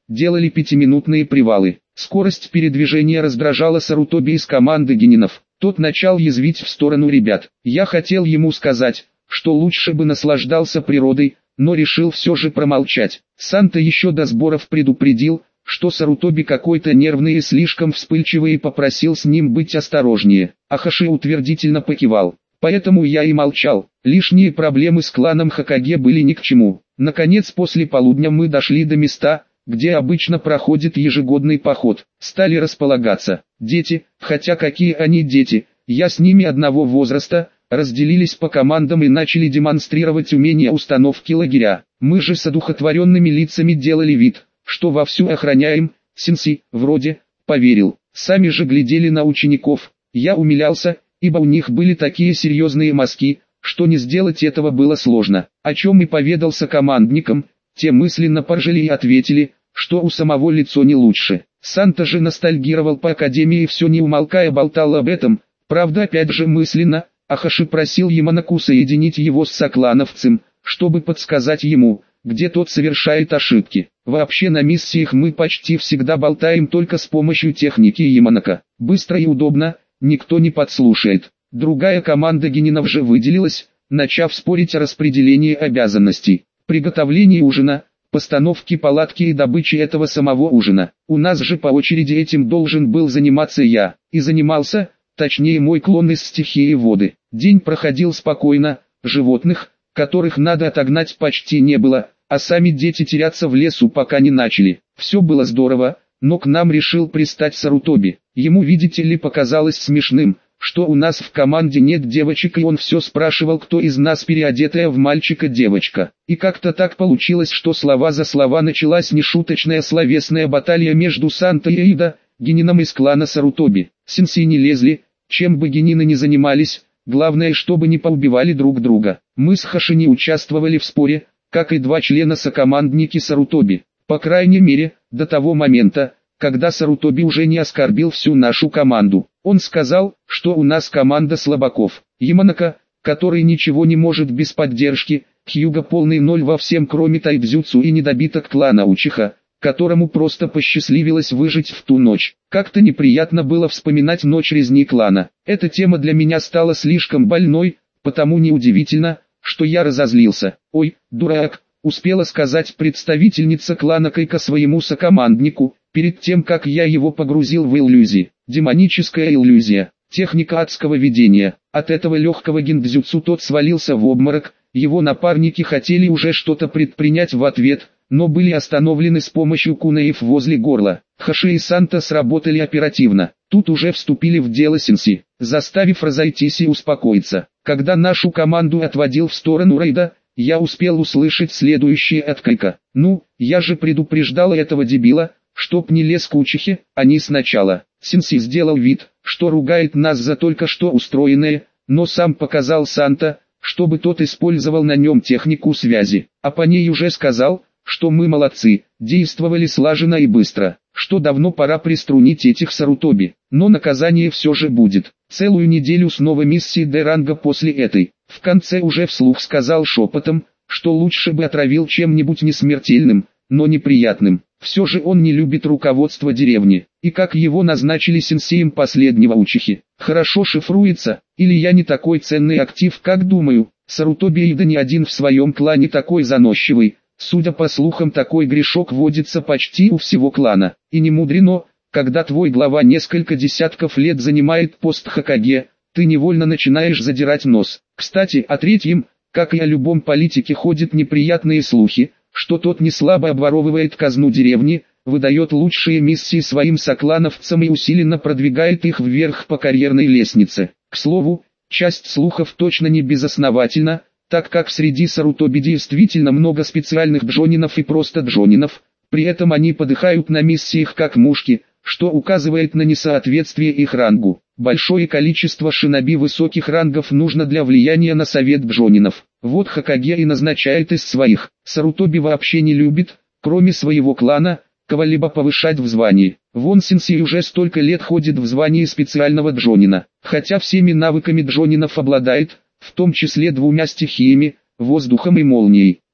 Speaker 1: делали пятиминутные привалы. Скорость передвижения раздражала Сарутоби из команды генинов. Тот начал язвить в сторону ребят. Я хотел ему сказать, что лучше бы наслаждался природой, но решил все же промолчать. Санта еще до сборов предупредил, что Сарутоби какой-то нервный и слишком вспыльчивый, и попросил с ним быть осторожнее. Ахаши утвердительно покивал. Поэтому я и молчал. Лишние проблемы с кланом Хокаге были ни к чему. Наконец, после полудня мы дошли до места, где обычно проходит ежегодный поход. Стали располагаться. Дети, хотя какие они дети, я с ними одного возраста, разделились по командам и начали демонстрировать умение установки лагеря. Мы же с одухотворенными лицами делали вид, что вовсю охраняем. Сенсей, вроде, поверил. Сами же глядели на учеников. Я умилялся, ибо у них были такие серьезные мозги, что не сделать этого было сложно. О чем и поведался командникам, те мысленно поржали и ответили, что у самого лицо не лучше. Санта же ностальгировал по академии и все не умолкая болтал об этом, правда опять же мысленно. Ахаши просил Яманаку соединить его с соклановцем, чтобы подсказать ему, где тот совершает ошибки. Вообще на миссиях мы почти всегда болтаем только с помощью техники Яманака. Быстро и удобно, никто не подслушает. Другая команда генинов же выделилась, начав спорить о распределении обязанностей. Приготовление ужина, постановки палатки и добычи этого самого ужина. У нас же по очереди этим должен был заниматься я, и занимался, точнее мой клон из стихии воды. День проходил спокойно, животных, которых надо отогнать, почти не было, а сами дети теряться в лесу пока не начали. Все было здорово, но к нам решил пристать Сарутоби. Ему, видите ли, показалось смешным, что у нас в команде нет девочек, и он все спрашивал, кто из нас переодетая в мальчика девочка. И как-то так получилось, что слова за слова началась нешуточная словесная баталия между Санта и Эйда, генином из клана Сарутоби. Сенсей не лезли, чем бы генины не занимались, главное, чтобы не поубивали друг друга. Мы с Хаши не участвовали в споре, как и два члена сокомандники Сарутоби. По крайней мере, до того момента, когда Сарутоби уже не оскорбил всю нашу команду. Он сказал, что у нас команда слабаков. Яманака, который ничего не может без поддержки, Хьюга полный ноль во всем кроме тайбзюцу, и недобиток клана Учиха, которому просто посчастливилось выжить в ту ночь. Как-то неприятно было вспоминать ночь резни клана. Эта тема для меня стала слишком больной, потому неудивительно, что я разозлился. «Ой, дурак», успела сказать представительница клана Кайка своему сокоманднику, перед тем как я его погрузил в иллюзии. Демоническая иллюзия, техника адского видения. От этого легкого гиндзюцу тот свалился в обморок, его напарники хотели уже что-то предпринять в ответ, но были остановлены с помощью кунаев возле горла. Хаши и Санта сработали оперативно. Тут уже вступили в дело сенси, заставив разойтись и успокоиться. Когда нашу команду отводил в сторону рейда, я успел услышать следующее от Кайка. «Ну, я же предупреждала этого дебила, чтоб не лез к Учихе, а не сначала». Сенси сделал вид, что ругает нас за только что устроенное, но сам показал Санта, чтобы тот использовал на нем технику связи. А по ней уже сказал, что мы молодцы, действовали слаженно и быстро, что давно пора приструнить этих Сарутоби. Но наказание все же будет. Целую неделю снова миссии Д-ранга после этой. В конце уже вслух сказал шепотом, что лучше бы отравил чем-нибудь несмертельным, но неприятным. Все же он не любит руководство деревни, и как его назначили сенсеем последнего Учихи. Хорошо шифруется, или я не такой ценный актив, как думаю. Сарутоби Эйда не один в своем клане такой заносчивый. Судя по слухам, такой грешок водится почти у всего клана. И не мудрено, когда твой глава несколько десятков лет занимает пост Хокаге, ты невольно начинаешь задирать нос. Кстати, о третьем, как и о любом политике, ходят неприятные слухи, что тот не слабо обворовывает казну деревни, выдает лучшие миссии своим соклановцам и усиленно продвигает их вверх по карьерной лестнице. К слову, часть слухов точно не безосновательна, так как среди Сарутоби действительно много специальных джонинов и просто джонинов, при этом они подыхают на миссиях как мушки, что указывает на несоответствие их рангу. Большое количество шиноби высоких рангов нужно для влияния на совет джонинов. Вот Хокаге и назначает из своих. Сарутоби вообще не любит, кроме своего клана, кого-либо повышать в звании. Вон сенсей уже столько лет ходит в звании специального джонина, хотя всеми навыками джонинов обладает, в том числе двумя стихиями, воздухом и молнией.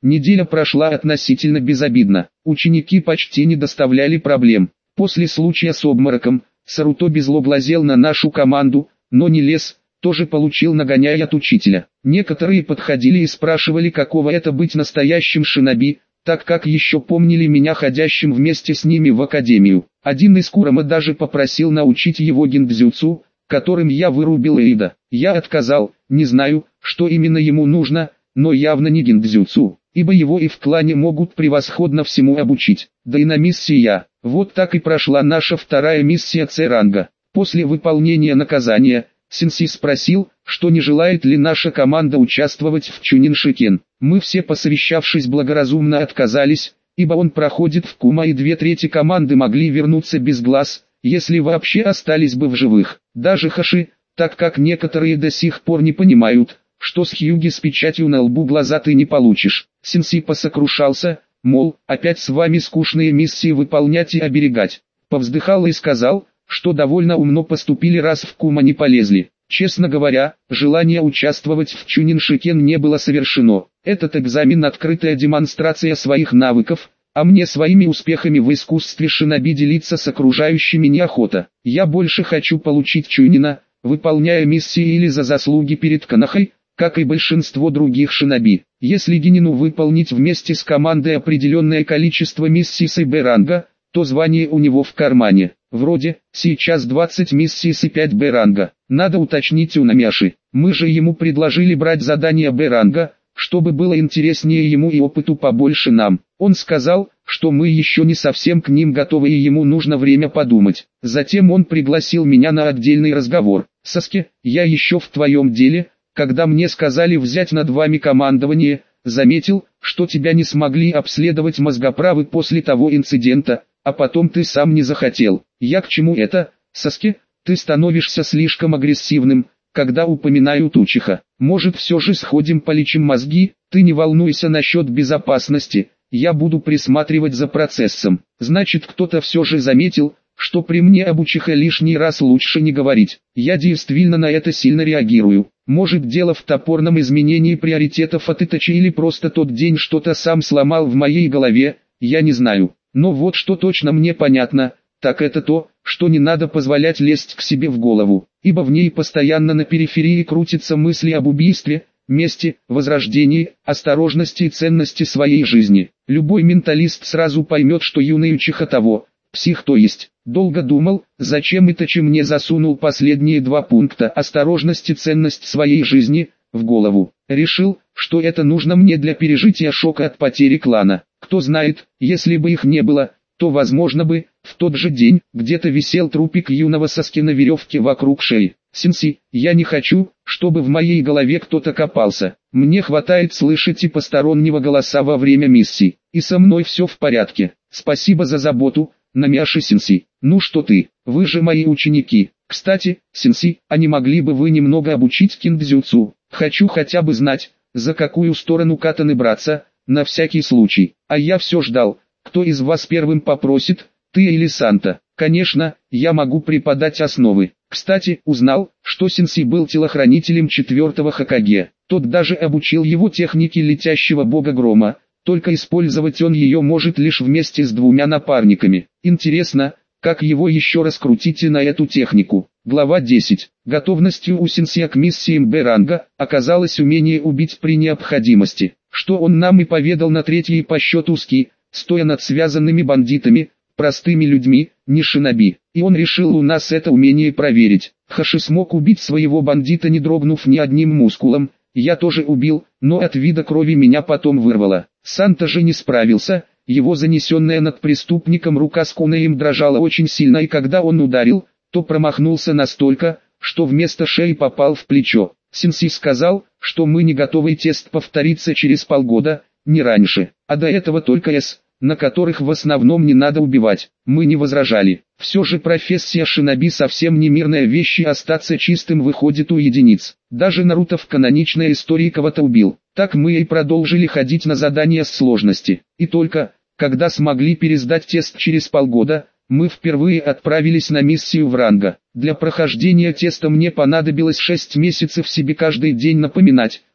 Speaker 1: Неделя прошла относительно безобидно. Ученики почти не доставляли проблем. После случая с обмороком, Саруто беззло глазел на нашу команду, но не лез, тоже получил нагоняй от учителя. Некоторые подходили и спрашивали, каково это быть настоящим шиноби, так как еще помнили меня ходящим вместе с ними в академию. Один из Курома даже попросил научить его гиндзюцу, которым я вырубил Эйда. Я отказал, не знаю, что именно ему нужно, но явно не гиндзюцу, ибо его и в клане могут превосходно всему обучить. Да и на миссии я. Вот так и прошла наша вторая миссия С-ранга. После выполнения наказания, Сенсей спросил, что не желает ли наша команда участвовать в Чунин-шикен. Мы все, посовещавшись, благоразумно отказались, ибо он проходит в Кума и две трети команды могли вернуться без глаз, если вообще остались бы в живых. Даже Хаши, так как некоторые до сих пор не понимают, что с Хьюги с печатью на лбу глаза ты не получишь. Сенсей посокрушался, мол, опять с вами скучные миссии выполнять и оберегать. Повздыхал и сказал, что довольно умно поступили, раз в Кума не полезли. Честно говоря, желание участвовать в Чунин-шикен не было совершено. Этот экзамен — открытая демонстрация своих навыков, а мне своими успехами в искусстве шиноби делиться с окружающими неохота. Я больше хочу получить Чунина, выполняя миссии или за заслуги перед Канахой, как и большинство других шиноби. Если Генину выполнить вместе с командой определенное количество миссий с Б-ранга, то звание у него в кармане. Вроде, сейчас двадцать миссий с пять Б-ранга. Надо уточнить у Намяши. Мы же ему предложили брать задания Б-ранга, чтобы было интереснее ему и опыту побольше нам. Он сказал, что мы еще не совсем к ним готовы и ему нужно время подумать. Затем он пригласил меня на отдельный разговор. «Саске, я еще в твоем деле, когда мне сказали взять над вами командование, заметил, что тебя не смогли обследовать мозгоправы после того инцидента, а потом ты сам не захотел. Я к чему это, Саске? Ты становишься слишком агрессивным, когда упоминают Учиха. Может, все же сходим полечим мозги? Ты не волнуйся насчет безопасности, я буду присматривать за процессом». Значит, кто-то все же заметил, что при мне об Учихе лишний раз лучше не говорить. Я действительно на это сильно реагирую. Может, дело в топорном изменении приоритетов от Итачи или просто тот день что-то сам сломал в моей голове, я не знаю. Но вот что точно мне понятно, так это то, что не надо позволять лезть к себе в голову, ибо в ней постоянно на периферии крутятся мысли об убийстве, мести, возрождении, осторожности и ценности своей жизни. Любой менталист сразу поймет, что юный Учиха того, псих то есть. Долго думал, зачем Итачи мне засунул последние два пункта осторожность и ценность своей жизни в голову. Решил, что это нужно мне для пережития шока от потери клана. Кто знает, если бы их не было, то возможно бы, в тот же день, где-то висел трупик юного Саски на веревке вокруг шеи. Сенсей, я не хочу, чтобы в моей голове кто-то копался. Мне хватает слышать и постороннего голоса во время миссий. И со мной все в порядке. Спасибо за заботу, Намяши Сенсей. Ну что ты, вы же мои ученики. Кстати, Сенсей, а не могли бы вы немного обучить киндзюцу? Хочу хотя бы знать, за какую сторону катаны браться, на всякий случай. А я все ждал, кто из вас первым попросит, ты или Санта. Конечно, я могу преподать основы. Кстати, узнал, что Сенсей был телохранителем четвертого Хокаге. Тот даже обучил его технике летящего бога грома, только использовать он ее может лишь вместе с двумя напарниками. Интересно, как его еще раскрутить и на эту технику. Глава десять. Готовностью у Сенсея к миссиям Б-ранга оказалось умение убить при необходимости, что он нам и поведал на третьей по счету ски, стоя над связанными бандитами, простыми людьми, не шиноби. И он решил у нас это умение проверить. Хаши смог убить своего бандита, не дрогнув ни одним мускулом. Я тоже убил, но от вида крови меня потом вырвало. Санта же не справился, его занесенная над преступником рука с кунаем дрожала очень сильно, и когда он ударил, то промахнулся настолько, что вместо шеи попал в плечо. Сенсей сказал, что мы не готовы, тест повторится через полгода, не раньше, а до этого только С, на которых в основном не надо убивать. Мы не возражали. Все же профессия шиноби совсем не мирная вещь, и остаться чистым выходит у единиц. Даже Наруто в каноничной истории кого-то убил. Так мы и продолжили ходить на задания с сложности. И только, когда смогли пересдать тест через полгода, мы впервые отправились на миссию в ранга. Для прохождения теста мне понадобилось шесть месяцев себе каждый день напоминать,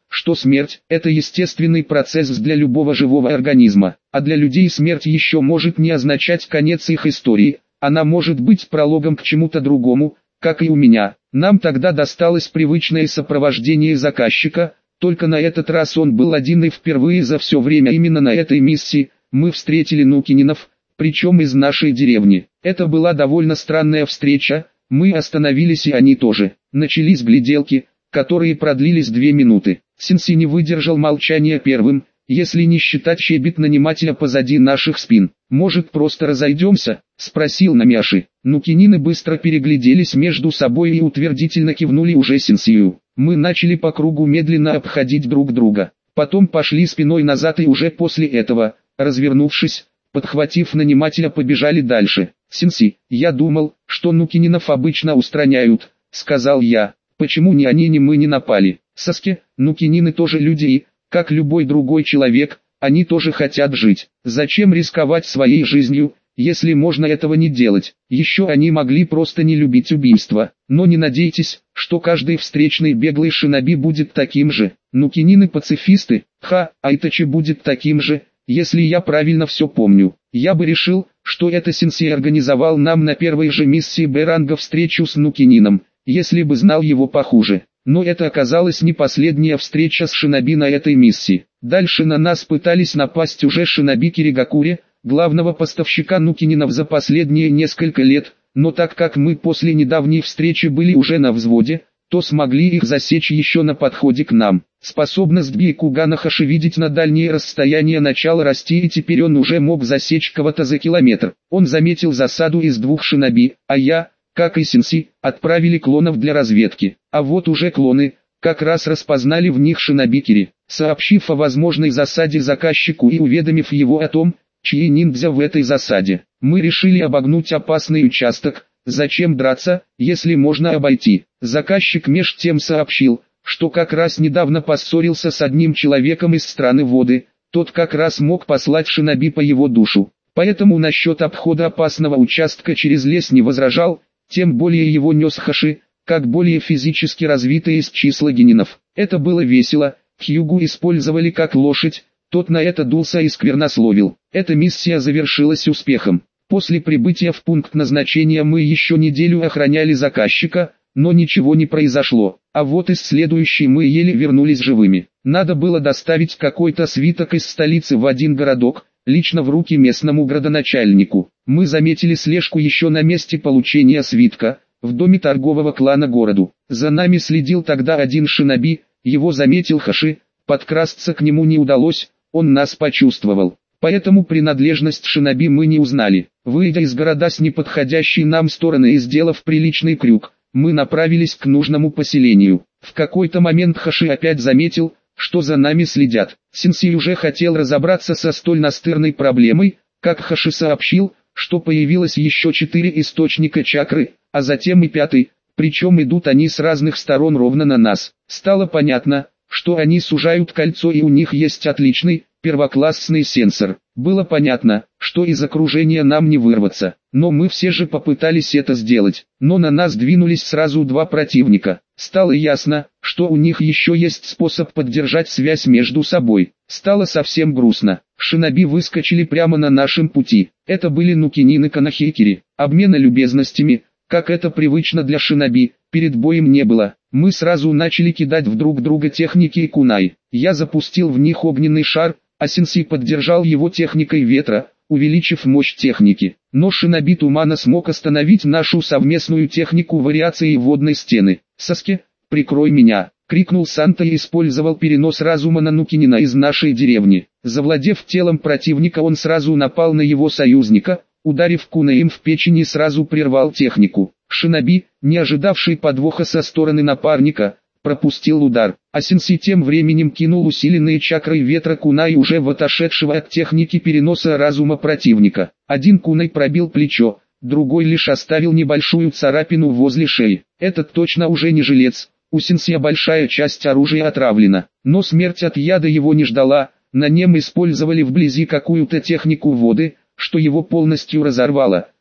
Speaker 1: что смерть – это естественный процесс для любого живого организма, а для людей смерть еще может не означать конец их истории, она может быть прологом к чему-то другому, как и у меня. Нам тогда досталось привычное сопровождение заказчика, только на этот раз он был один и впервые за все время именно на этой миссии мы встретили Нукининов, причем из нашей деревни. Это была довольно странная встреча, мы остановились и они тоже. Начались гляделки, которые продлились две минуты. Синси не выдержал молчания первым, если не считать щебет нанимателя позади наших спин. «Может, просто разойдемся?» – спросил Намяши. Нукинины быстро перегляделись между собой и утвердительно кивнули уже Синсию. Мы начали по кругу медленно обходить друг друга. Потом пошли спиной назад и уже после этого, развернувшись, подхватив нанимателя, побежали дальше. «Синси, я думал, что Нукининов обычно устраняют», – сказал я. «Почему ни они, ни мы не напали?» «Саске, Нукинины тоже люди и, как любой другой человек, они тоже хотят жить. Зачем рисковать своей жизнью, если можно этого не делать? Еще они могли просто не любить убийство. Но не надейтесь, что каждый встречный беглый шиноби будет таким же. Нукинины пацифисты, ха, Айтачи будет таким же, если я правильно все помню. Я бы решил, что это Синси организовал нам на первой же миссии Б-ранга встречу с Нукинином, если бы знал его похуже. Но это оказалась не последняя встреча с шиноби на этой миссии. Дальше на нас пытались напасть уже шиноби Киригакури, главного поставщика Нукининов за последние несколько лет, но так как мы после недавней встречи были уже на взводе, то смогли их засечь еще на подходе к нам. Способность Бейкугана Хаши видеть на дальние расстояния начала расти, и теперь он уже мог засечь кого-то за километр. Он заметил засаду из двух шиноби, а я, как и Синси, отправили клонов для разведки. А вот уже клоны, как раз распознали в них шиноби Кири. Сообщив о возможной засаде заказчику и уведомив его о том, чьи ниндзя в этой засаде, мы решили обогнуть опасный участок. Зачем драться, если можно обойти? Заказчик меж тем сообщил, что как раз недавно поссорился с одним человеком из страны воды, тот как раз мог послать шиноби по его душу. Поэтому насчет обхода опасного участка через лес не возражал, тем более его нес Хаши, как более физически развитый из числа генинов. Это было весело, Хьюгу использовали как лошадь, тот на это дулся и сквернословил. Эта миссия завершилась успехом. После прибытия в пункт назначения мы еще неделю охраняли заказчика, но ничего не произошло. А вот из следующей мы еле вернулись живыми. Надо было доставить какой-то свиток из столицы в один городок, лично в руки местному градоначальнику. Мы заметили слежку еще на месте получения свитка, в доме торгового клана городу. За нами следил тогда один шиноби, его заметил Хаши, подкрасться к нему не удалось, он нас почувствовал. Поэтому принадлежность шиноби мы не узнали. Выйдя из города с неподходящей нам стороны и сделав приличный крюк, мы направились к нужному поселению. В какой-то момент Хаши опять заметил, что за нами следят. Синси уже хотел разобраться со столь настырной проблемой, как Хаши сообщил, что появилось еще четыре источника чакры, а затем и пятый, причем идут они с разных сторон ровно на нас. Стало понятно, что они сужают кольцо и у них есть отличный, первоклассный сенсор. Было понятно, что из окружения нам не вырваться, но мы все же попытались это сделать. Но на нас двинулись сразу два противника. Стало ясно, что у них еще есть способ поддержать связь между собой. Стало совсем грустно. Шиноби выскочили прямо на нашем пути. Это были Нукинины Канахейкири. Обмена любезностями, как это привычно для шиноби, перед боем не было. Мы сразу начали кидать в друг друга техники и кунай. Я запустил в них огненный шар, а Синси поддержал его техникой ветра, увеличив мощь техники. Но шиноби тумана смог остановить нашу совместную технику вариации водной стены. «Саске, прикрой меня!» — крикнул Санта и использовал перенос разума на Нукинина из нашей деревни. Завладев телом противника, он сразу напал на его союзника, ударив кунаем в печень и сразу прервал технику. Шиноби, не ожидавший подвоха со стороны напарника, пропустил удар, а Синси тем временем кинул усиленные чакрой ветра кунай уже в отошедшего от техники переноса разума противника. Один кунай пробил плечо, другой лишь оставил небольшую царапину возле шеи. Этот точно уже не жилец, у Синси большая часть оружия отравлена, но смерть от яда его не ждала, на нем использовали вблизи какую-то технику воды, что его полностью разорвало.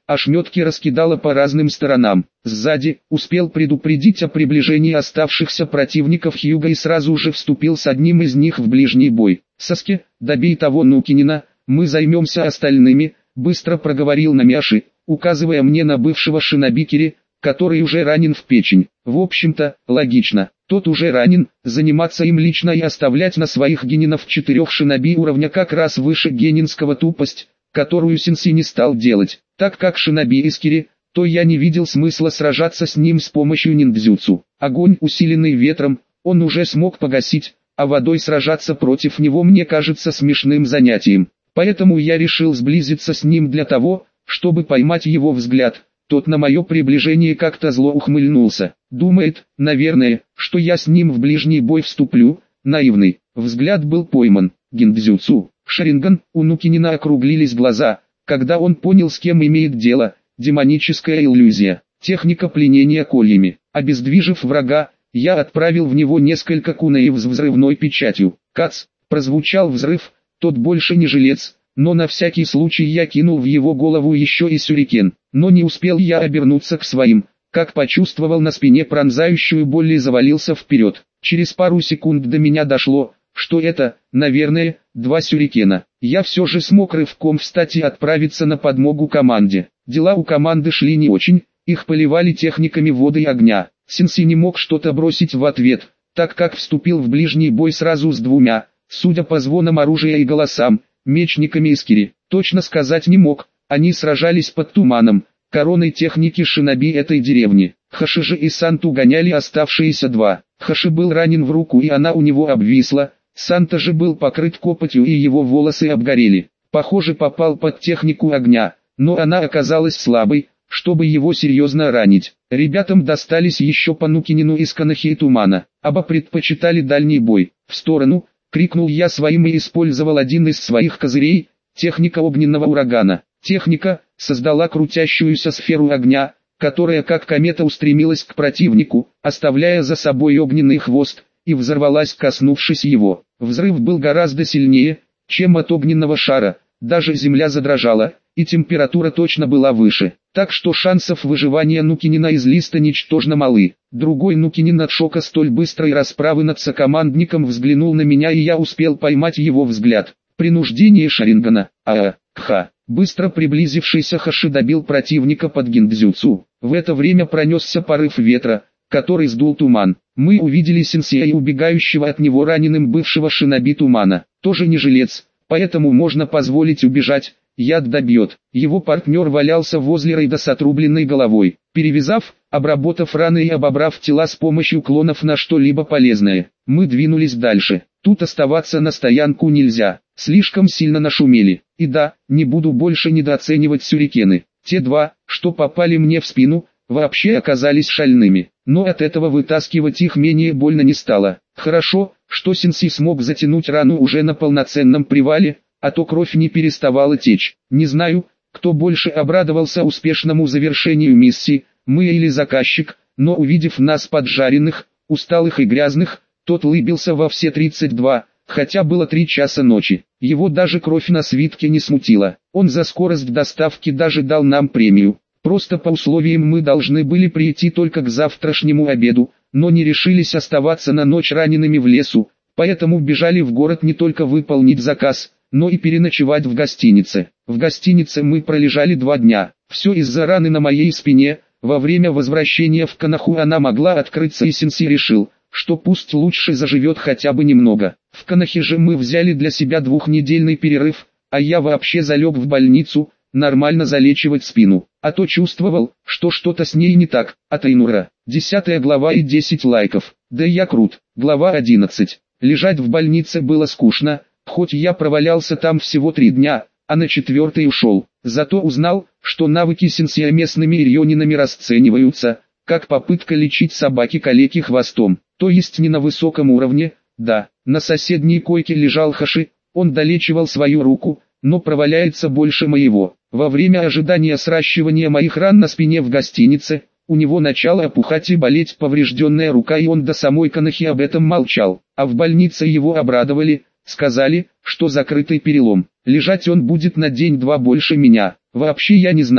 Speaker 1: ошметки раскидало по разным сторонам. Сзади успел предупредить о приближении оставшихся противников Хьюга и сразу же вступил с одним из них в ближний бой. «Саски, добей того Нукинина, мы займемся остальными», — быстро проговорил Намиаши, указывая мне на бывшего шиноби, который уже ранен в печень. В общем-то, логично. Тот уже ранен, заниматься им лично и оставлять на своих генинов четырех шиноби уровня как раз выше генинского тупость, которую Сенси не стал делать. Так как шиноби Искири, то я не видел смысла сражаться с ним с помощью ниндзюцу. Огонь, усиленный ветром, он уже смог погасить, а водой сражаться против него мне кажется смешным занятием. Поэтому я решил сблизиться с ним для того, чтобы поймать его взгляд. Тот на мое приближение как-то зло ухмыльнулся. Думает, наверное, что я с ним в ближний бой вступлю. Наивный. Взгляд был пойман. Гиндзюцу. Шаринган. У Нукинина округлились глаза, когда он понял, с кем имеет дело. Демоническая иллюзия. Техника пленения кольями. Обездвижив врага, я отправил в него несколько кунаев с взрывной печатью. Кац. Прозвучал взрыв. Тот больше не жилец. Но на всякий случай я кинул в его голову еще и сюрикен. Но не успел я обернуться к своим, как почувствовал на спине пронзающую боль и завалился вперед. Через пару секунд до меня дошло, что это, наверное, два сюрикена. Я все же смог рывком встать и отправиться на подмогу команде. Дела у команды шли не очень, их поливали техниками воды и огня. Сенси не мог что-то бросить в ответ, так как вступил в ближний бой сразу с двумя, судя по звонам оружия и голосам, мечниками Искири. Точно сказать не мог, они сражались под туманом, короной техники шиноби этой деревни. Хашижи и Санту гоняли оставшиеся два. Хаши был ранен в руку и она у него обвисла, Санта же был покрыт копотью и его волосы обгорели. Похоже, попал под технику огня, но она оказалась слабой, чтобы его серьезно ранить. Ребятам достались еще по Нукинину из Канахи и Тумана. Оба предпочитали дальний бой. «В сторону!» — крикнул я своим и использовал один из своих козырей, техника огненного урагана. Техника создала крутящуюся сферу огня, которая как комета устремилась к противнику, оставляя за собой огненный хвост, и взорвалась, коснувшись его. Взрыв был гораздо сильнее, чем от огненного шара, даже земля задрожала, и температура точно была выше, так что шансов выживания Нукинина из листа ничтожно малы. Другой Нукинин от шока столь быстрой расправы над сокомандником взглянул на меня, и я успел поймать его взгляд. Принуждение Шарингана. Аа, кха. Быстро приблизившийся Хаши добил противника под гиндзюцу. В это время пронесся порыв ветра, который сдул туман. Мы увидели сенсея и убегающего от него раненым бывшего шиноби Тумана. Тоже не жилец, поэтому можно позволить убежать. Яд добьет. Его партнер валялся возле рейда с отрубленной головой. Перевязав, обработав раны и обобрав тела с помощью клонов на что-либо полезное, мы двинулись дальше. Тут оставаться на стоянку нельзя. Слишком сильно нашумели. И да, не буду больше недооценивать сюрикены. Те два, что попали мне в спину, вообще оказались шальными. Но от этого вытаскивать их менее больно не стало. Хорошо, что Сенси смог затянуть рану уже на полноценном привале, а то кровь не переставала течь. Не знаю, кто больше обрадовался успешному завершению миссии, мы или заказчик, но увидев нас поджаренных, усталых и грязных, тот улыбился во все тридцать два, хотя было три часа ночи. Его даже кровь на свитке не смутила. Он за скорость доставки даже дал нам премию. Просто по условиям мы должны были прийти только к завтрашнему обеду, но не решились оставаться на ночь ранеными в лесу, поэтому бежали в город не только выполнить заказ, но и переночевать в гостинице. В гостинице мы пролежали два дня. Все из-за раны на моей спине. Во время возвращения в Канаху она могла открыться, и Сенси решил, что пусть лучше заживет хотя бы немного. В Канахе же мы взяли для себя двухнедельный перерыв, а я вообще залег в больницу, нормально залечивать спину. А то чувствовал, что что-то с ней не так. От Айнура. Десятая глава и десять лайков. Да я крут. Глава одиннадцать. Лежать в больнице было скучно. Хоть я провалялся там всего три дня, а на четвертый ушел. Зато узнал, что навыки сенсея местными ирьонинами расцениваются, как попытка лечить собаки-калеки хвостом. То есть не на высоком уровне, да. На соседней койке лежал Хаши, он долечивал свою руку, но проваляется больше моего. Во время ожидания сращивания моих ран на спине в гостинице, у него начала опухать и болеть поврежденная рука, и он до самой Канахи об этом молчал. А в больнице его обрадовали. Сказали, что закрытый перелом. Лежать он будет на день-два больше меня. Вообще я не знаю,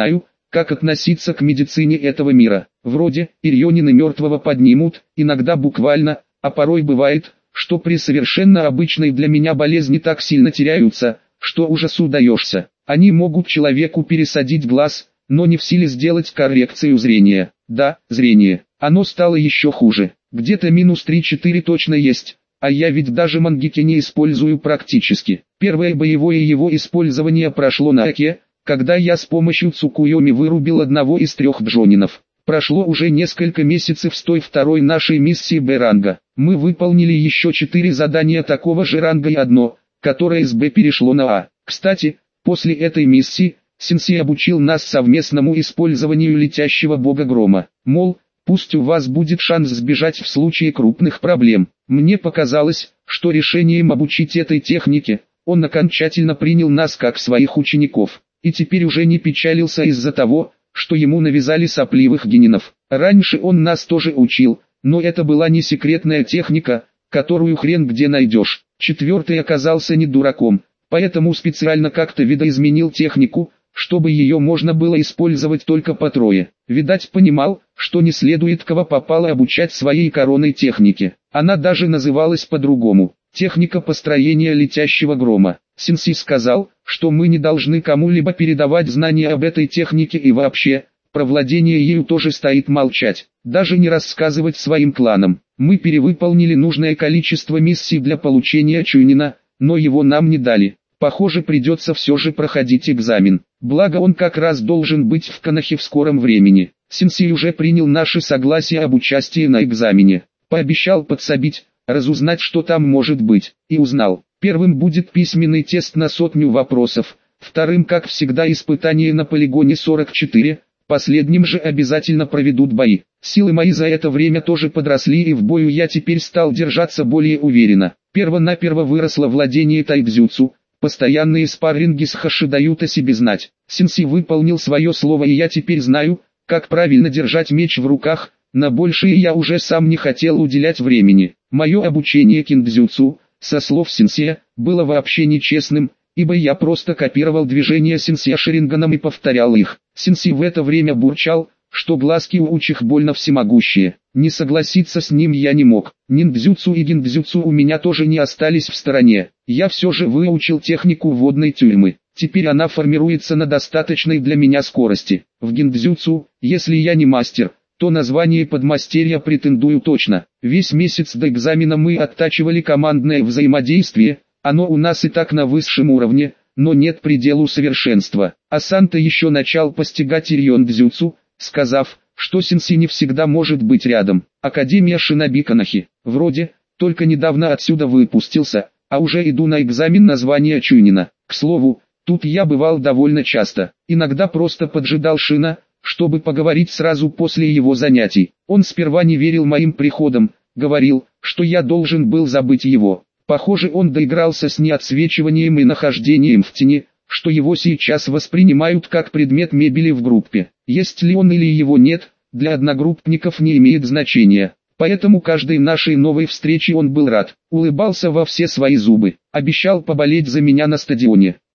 Speaker 1: как относиться к медицине этого мира. Вроде, Ирьонины мертвого поднимут, иногда буквально, а порой бывает, что при совершенно обычной для меня болезни так сильно теряются, что ужасу даешься. Они могут человеку пересадить глаз, но не в силе сделать коррекцию зрения. Да, зрение. Оно стало еще хуже. Где-то минус три-четыре точно есть. А я ведь даже мангеки не использую практически. Первое боевое его использование прошло на Оке, когда я с помощью Цукуйоми вырубил одного из трех джонинов. Прошло уже несколько месяцев с той второй нашей миссии Б-ранга. Мы выполнили еще четыре задания такого же ранга и одно, которое с Б перешло на А. Кстати, после этой миссии, сенсей обучил нас совместному использованию летящего бога грома. Мол, пусть у вас будет шанс сбежать в случае крупных проблем. Мне показалось, что решением обучить этой технике, он окончательно принял нас как своих учеников. И теперь уже не печалился из-за того, что ему навязали сопливых генинов. Раньше он нас тоже учил, но это была не секретная техника, которую хрен где найдешь. Четвертый оказался не дураком, поэтому специально как-то видоизменил технику, чтобы ее можно было использовать только по трое. Видать, понимал, что не следует кого попало обучать своей коронной технике. Она даже называлась по-другому – техника построения летящего грома. Сенсей сказал, что мы не должны кому-либо передавать знания об этой технике и вообще, про владение ею тоже стоит молчать, даже не рассказывать своим кланам. Мы перевыполнили нужное количество миссий для получения Чунина, но его нам не дали. Похоже, придется все же проходить экзамен. Благо он как раз должен быть в Конохе в скором времени. Сенсей уже принял наше согласие об участии на экзамене. Пообещал подсобить, разузнать, что там может быть, и узнал. Первым будет письменный тест на сотню вопросов, вторым, как всегда, испытание на полигоне сорок четыре, последним же обязательно проведут бои. Силы мои за это время тоже подросли, и в бою я теперь стал держаться более уверенно. Перво-наперво выросло владение тайцзюцу, постоянные спарринги с Хаши дают о себе знать. Сенсей выполнил свое слово, и я теперь знаю, как правильно держать меч в руках, на большее я уже сам не хотел уделять времени. Мое обучение киндзюцу, со слов сенсея, было вообще нечестным, ибо я просто копировал движения сенсея шаринганом и повторял их. Сенсей в это время бурчал, что глазки у учих больно всемогущие. Не согласиться с ним я не мог. Ниндзюцу и гиндзюцу у меня тоже не остались в стороне. Я все же выучил технику водной тюрьмы. Теперь она формируется на достаточной для меня скорости. В гиндзюцу, если я не мастер, то на звание подмастерья претендую точно. Весь месяц до экзамена мы оттачивали командное взаимодействие, оно у нас и так на высшем уровне, но нет пределу совершенства. А Санта еще начал постигать ирьон-дзюцу, сказав, что сенсей не всегда может быть рядом. Академия Шиноби Конохи. Вроде, только недавно отсюда выпустился, а уже иду на экзамен на звание Чунина. К слову, тут я бывал довольно часто. Иногда просто поджидал Шина, чтобы поговорить сразу после его занятий. Он сперва не верил моим приходам, говорил, что я должен был забыть его. Похоже, он доигрался с неотсвечиванием и нахождением в тени, что его сейчас воспринимают как предмет мебели в группе. Есть ли он или его нет, для одногруппников не имеет значения. Поэтому каждой нашей новой встрече он был рад, улыбался во все свои зубы, обещал поболеть за меня на стадионе.